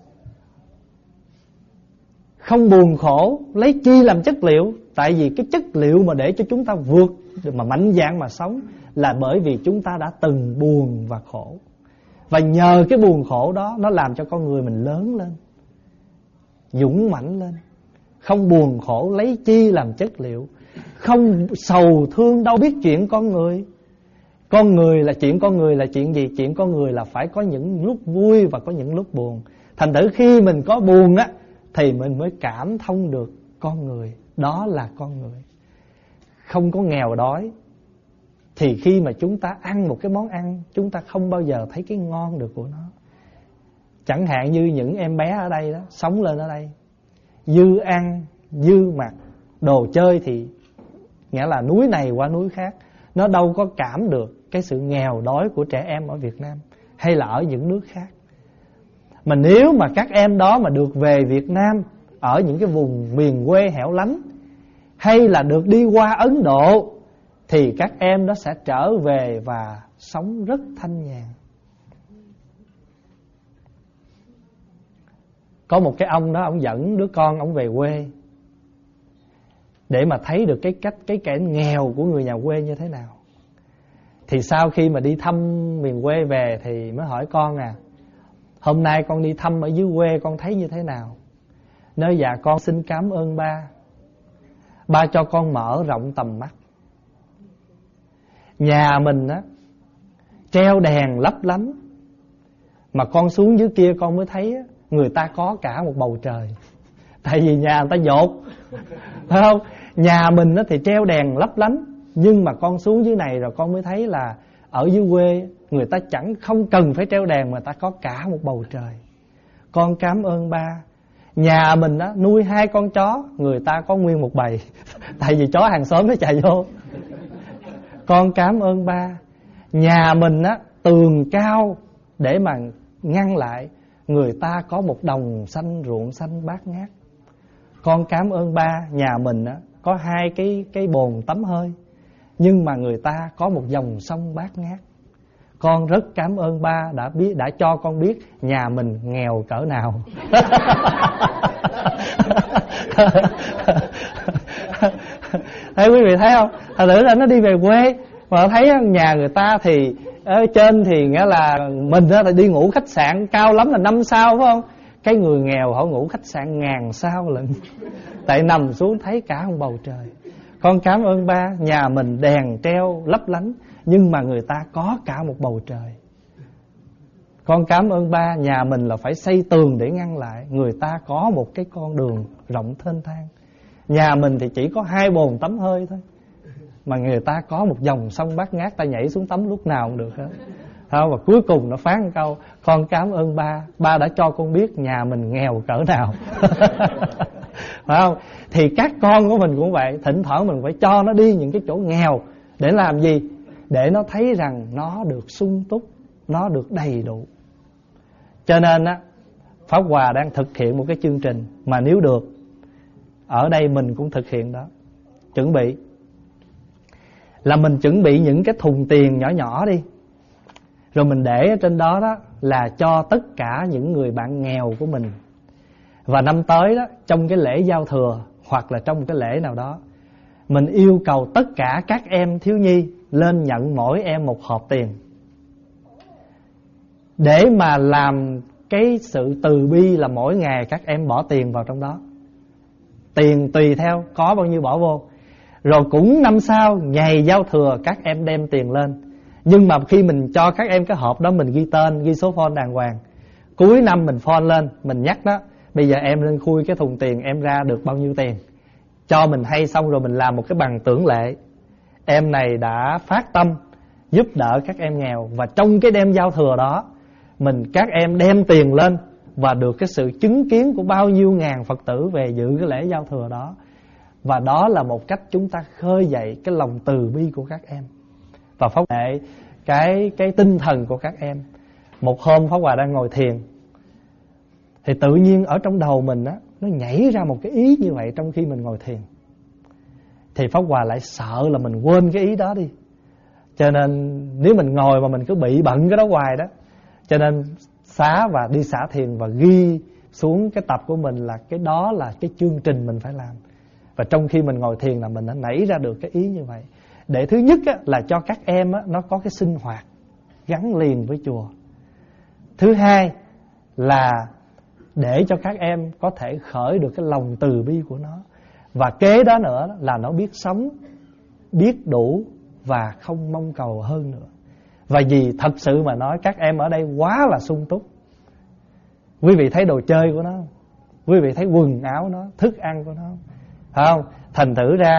Không buồn khổ lấy chi làm chất liệu. Tại vì cái chất liệu mà để cho chúng ta vượt, mà mạnh dạn mà sống, là bởi vì chúng ta đã từng buồn và khổ. Và nhờ cái buồn khổ đó, nó làm cho con người mình lớn lên, dũng mãnh lên. Không buồn khổ lấy chi làm chất liệu, không sầu thương đâu biết chuyện con người. Con người là chuyện con người là chuyện gì? Chuyện con người là phải có những lúc vui và có những lúc buồn. Thành thử khi mình có buồn á, thì mình mới cảm thông được con người. Đó là con người. Không có nghèo đói, thì khi mà chúng ta ăn một cái món ăn, chúng ta không bao giờ thấy cái ngon được của nó. Chẳng hạn như những em bé ở đây đó, sống lên ở đây, dư ăn, dư mặc, đồ chơi thì nghĩa là núi này qua núi khác. Nó đâu có cảm được cái sự nghèo đói của trẻ em ở Việt Nam hay là ở những nước khác. Mà nếu mà các em đó mà được về Việt Nam, ở những cái vùng miền quê hẻo lánh, hay là được đi qua Ấn Độ, thì các em đó sẽ trở về và sống rất thanh nhàn. Có một cái ông đó, ông dẫn đứa con ông về quê để mà thấy được cái cách, cái cảnh nghèo của người nhà quê như thế nào. Thì sau khi mà đi thăm miền quê về thì mới hỏi con à, hôm nay con đi thăm ở dưới quê con thấy như thế nào? Nói dạ con xin cảm ơn ba, ba cho con mở rộng tầm mắt. Nhà mình á treo đèn lấp lánh, mà con xuống dưới kia con mới thấy á, người ta có cả một bầu trời. Tại vì nhà người ta dột, phải không? Nhà mình á thì treo đèn lấp lánh, nhưng mà con xuống dưới này rồi con mới thấy là ở dưới quê người ta chẳng không cần phải treo đèn mà ta có cả một bầu trời. Con cảm ơn ba. Nhà mình á nuôi hai con chó, người ta có nguyên một bầy. Tại vì chó hàng xóm nó chạy vô. Con cảm ơn ba. Nhà mình á tường cao để mà ngăn lại, người ta có một đồng xanh, ruộng xanh bát ngát. Con cảm ơn ba. Nhà mình á có hai cái cái bồn tắm hơi, nhưng mà người ta có một dòng sông bát ngát. Con rất cảm ơn ba đã biết, đã cho con biết nhà mình nghèo cỡ nào. Thấy quý vị thấy không? Thật sự là nó đi về quê mà thấy nhà người ta thì ở trên thì nghĩa là mình thì đi ngủ khách sạn cao lắm là năm sao, phải không? Cái người nghèo họ ngủ khách sạn ngàn sao lận. Tại nằm xuống thấy cả một bầu trời. Con cảm ơn ba. Nhà mình đèn treo lấp lánh, nhưng mà người ta có cả một bầu trời. Con cảm ơn ba. Nhà mình là phải xây tường để ngăn lại, người ta có một cái con đường rộng thênh thang. Nhà mình thì chỉ có hai bồn tắm hơi thôi, mà người ta có một dòng sông bát ngát, ta nhảy xuống tắm lúc nào cũng được hết. Và cuối cùng nó phán câu: con cảm ơn ba, ba đã cho con biết nhà mình nghèo cỡ nào. Phải không? Thì các con của mình cũng vậy, thỉnh thoảng mình phải cho nó đi những cái chỗ nghèo. Để làm gì? Để nó thấy rằng nó được sung túc, nó được đầy đủ. Cho nên á, Pháp Hòa đang thực hiện một cái chương trình mà nếu được, ở đây mình cũng thực hiện đó. Chuẩn bị là mình chuẩn bị những cái thùng tiền nhỏ nhỏ đi, rồi mình để ở trên đó đó là cho tất cả những người bạn nghèo của mình. Và năm tới đó, trong cái lễ giao thừa hoặc là trong cái lễ nào đó, mình yêu cầu tất cả các em thiếu nhi lên nhận mỗi em một hộp tiền, để mà làm cái sự từ bi là mỗi ngày các em bỏ tiền vào trong đó. Tiền tùy theo có bao nhiêu bỏ vô. Rồi cũng năm sau ngày giao thừa các em đem tiền lên. Nhưng mà khi mình cho các em cái hộp đó, mình ghi tên, ghi số phone đàng hoàng. Cuối năm mình phone lên, mình nhắc đó, bây giờ em lên khui cái thùng tiền, em ra được bao nhiêu tiền, cho mình hay. Xong rồi mình làm một cái bằng tưởng lệ, em này đã phát tâm giúp đỡ các em nghèo. Và trong cái đêm giao thừa đó, mình các em đem tiền lên và được cái sự chứng kiến của bao nhiêu ngàn Phật tử về dự cái lễ giao thừa đó. Và đó là một cách chúng ta khơi dậy cái lòng từ bi của các em và phát đệ cái cái tinh thần của các em. Một hôm Pháp Hòa đang ngồi thiền, thì tự nhiên ở trong đầu mình á, nó nhảy ra một cái ý như vậy trong khi mình ngồi thiền. Thì Pháp Hòa lại sợ là mình quên cái ý đó đi. Cho nên nếu mình ngồi mà mình cứ bị bận cái đó hoài đó, cho nên xá và đi xả thiền và ghi xuống cái tập của mình là cái đó là cái chương trình mình phải làm. Và trong khi mình ngồi thiền là mình đã nảy ra được cái ý như vậy. Để thứ nhất á, là cho các em á, nó có cái sinh hoạt gắn liền với chùa. Thứ hai là để cho các em có thể khởi được cái lòng từ bi của nó. Và kế đó nữa là nó biết sống, biết đủ và không mong cầu hơn nữa. Và vì thật sự mà nói, các em ở đây quá là sung túc. Quý vị thấy đồ chơi của nó không? Quý vị thấy quần áo nó, thức ăn của nó không? Phải không? Thành thử ra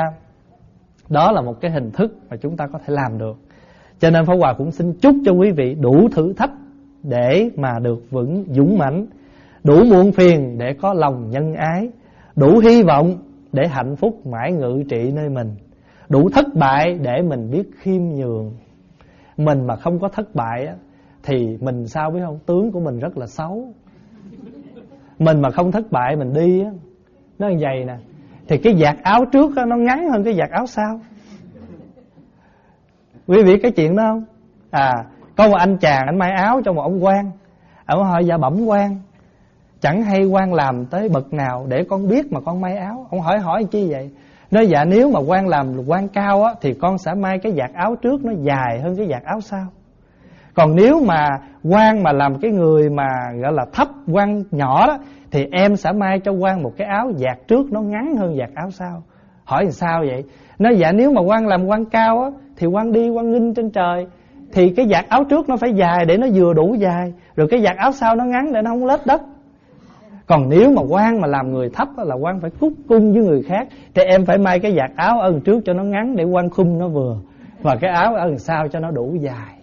đó là một cái hình thức mà chúng ta có thể làm được. Cho nên Pháp Hòa cũng xin chúc cho quý vị đủ thử thách để mà được vững dũng mãnh, đủ muộn phiền để có lòng nhân ái, đủ hy vọng để hạnh phúc mãi ngự trị nơi mình, đủ thất bại để mình biết khiêm nhường. Mình mà không có thất bại á, thì mình sao biết không? Tướng của mình rất là xấu. Mình mà không thất bại mình đi á, nó như vậy nè, thì cái vạt áo trước á, nó ngắn hơn cái vạt áo sau. Quý vị cái chuyện đó không? À, có một anh chàng anh may áo cho một ông quan. Ông hỏi: dạ bẩm quan, chẳng hay quan làm tới bậc nào để con biết mà con may áo? Ông hỏi hỏi chi vậy? Nói dạ nếu mà quan làm quan cao á, thì con sẽ may cái vạt áo trước nó dài hơn cái vạt áo sau. Còn nếu mà quan mà làm cái người mà gọi là thấp, quan nhỏ đó, thì em sẽ may cho quan một cái áo vạt trước nó ngắn hơn vạt áo sau. Hỏi làm sao vậy? Nói dạ nếu mà quan làm quan cao á, thì quan đi quan nghinh trên trời, thì cái vạt áo trước nó phải dài để nó vừa đủ dài, rồi cái vạt áo sau nó ngắn để nó không lết đất. Còn nếu mà quan mà làm người thấp á, là quan phải cúc cung với người khác, thì em phải may cái vạt áo ở đằng trước cho nó ngắn để quan khum nó vừa, và cái áo ở đằng sau cho nó đủ dài.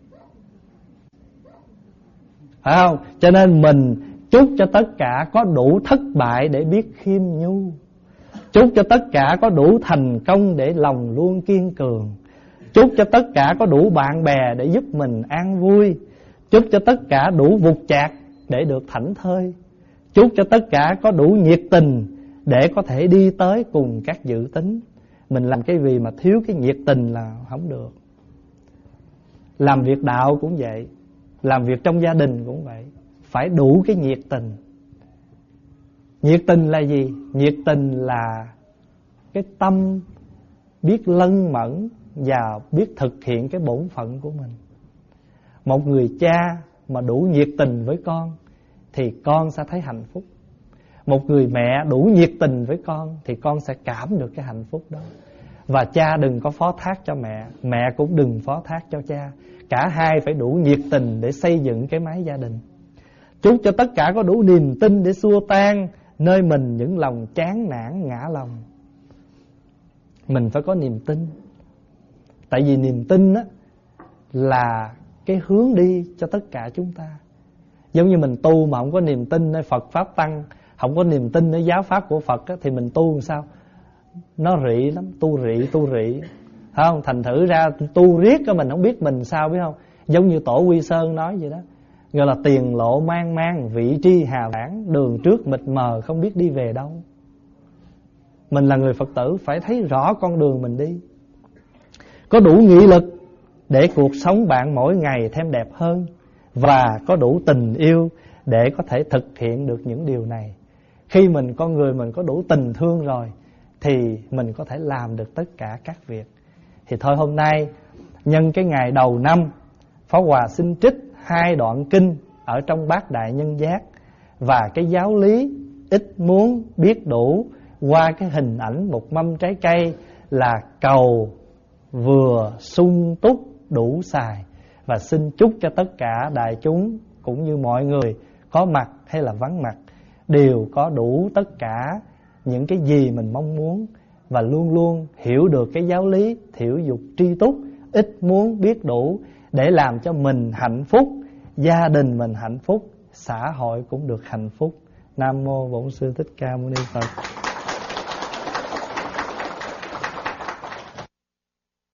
Phải không? Cho nên mình chúc cho tất cả có đủ thất bại để biết khiêm nhu, chúc cho tất cả có đủ thành công để lòng luôn kiên cường, chúc cho tất cả có đủ bạn bè để giúp mình an vui, chúc cho tất cả đủ vụt chạc để được thảnh thơi, chúc cho tất cả có đủ nhiệt tình để có thể đi tới cùng các dự tính. Mình làm cái gì mà thiếu cái nhiệt tình là không được. Làm việc đạo cũng vậy, làm việc trong gia đình cũng vậy, phải đủ cái nhiệt tình. Nhiệt tình là gì? Nhiệt tình là cái tâm biết lân mẫn và biết thực hiện cái bổn phận của mình. Một người cha mà đủ nhiệt tình với con thì con sẽ thấy hạnh phúc. Một người mẹ đủ nhiệt tình với con thì con sẽ cảm được cái hạnh phúc đó. Và cha đừng có phó thác cho mẹ, mẹ cũng đừng phó thác cho cha. Cả hai phải đủ nhiệt tình để xây dựng cái mái gia đình. Chúc cho tất cả có đủ niềm tin để xua tan nơi mình những lòng chán nản ngã lòng. Mình phải có niềm tin. Tại vì niềm tin á, là cái hướng đi cho tất cả chúng ta. Giống như mình tu mà không có niềm tin nơi Phật Pháp Tăng, không có niềm tin nơi giáo pháp của Phật á, thì mình tu làm sao? Nó rị lắm, tu rị, tu rị, không? Thành thử ra tu riết á, mình không biết mình sao biết không? Giống như Tổ Quy Sơn nói vậy đó, gọi là tiền lộ mang mang, vị tri hà vãng, đường trước mịt mờ không biết đi về đâu. Mình là người Phật tử phải thấy rõ con đường mình đi. có đủ nghị lực để cuộc sống bạn mỗi ngày thêm đẹp hơn, và có đủ tình yêu để có thể thực hiện được những điều này. Khi mình con người mình có đủ tình thương rồi thì mình có thể làm được tất cả các việc. Thì thôi hôm nay nhân cái ngày đầu năm, Pháp Hòa xin trích hai đoạn kinh ở trong Bát Đại Nhân Giác và cái giáo lý ít muốn biết đủ qua cái hình ảnh một mâm trái cây là cầu vừa sung túc đủ xài. Và xin chúc cho tất cả đại chúng cũng như mọi người có mặt hay là vắng mặt đều có đủ tất cả những cái gì mình mong muốn, và luôn luôn hiểu được cái giáo lý thiểu dục tri túc, ít muốn biết đủ, để làm cho mình hạnh phúc, gia đình mình hạnh phúc, xã hội cũng được hạnh phúc. Nam mô Bổn Sư Thích Ca Mâu Ni Phật.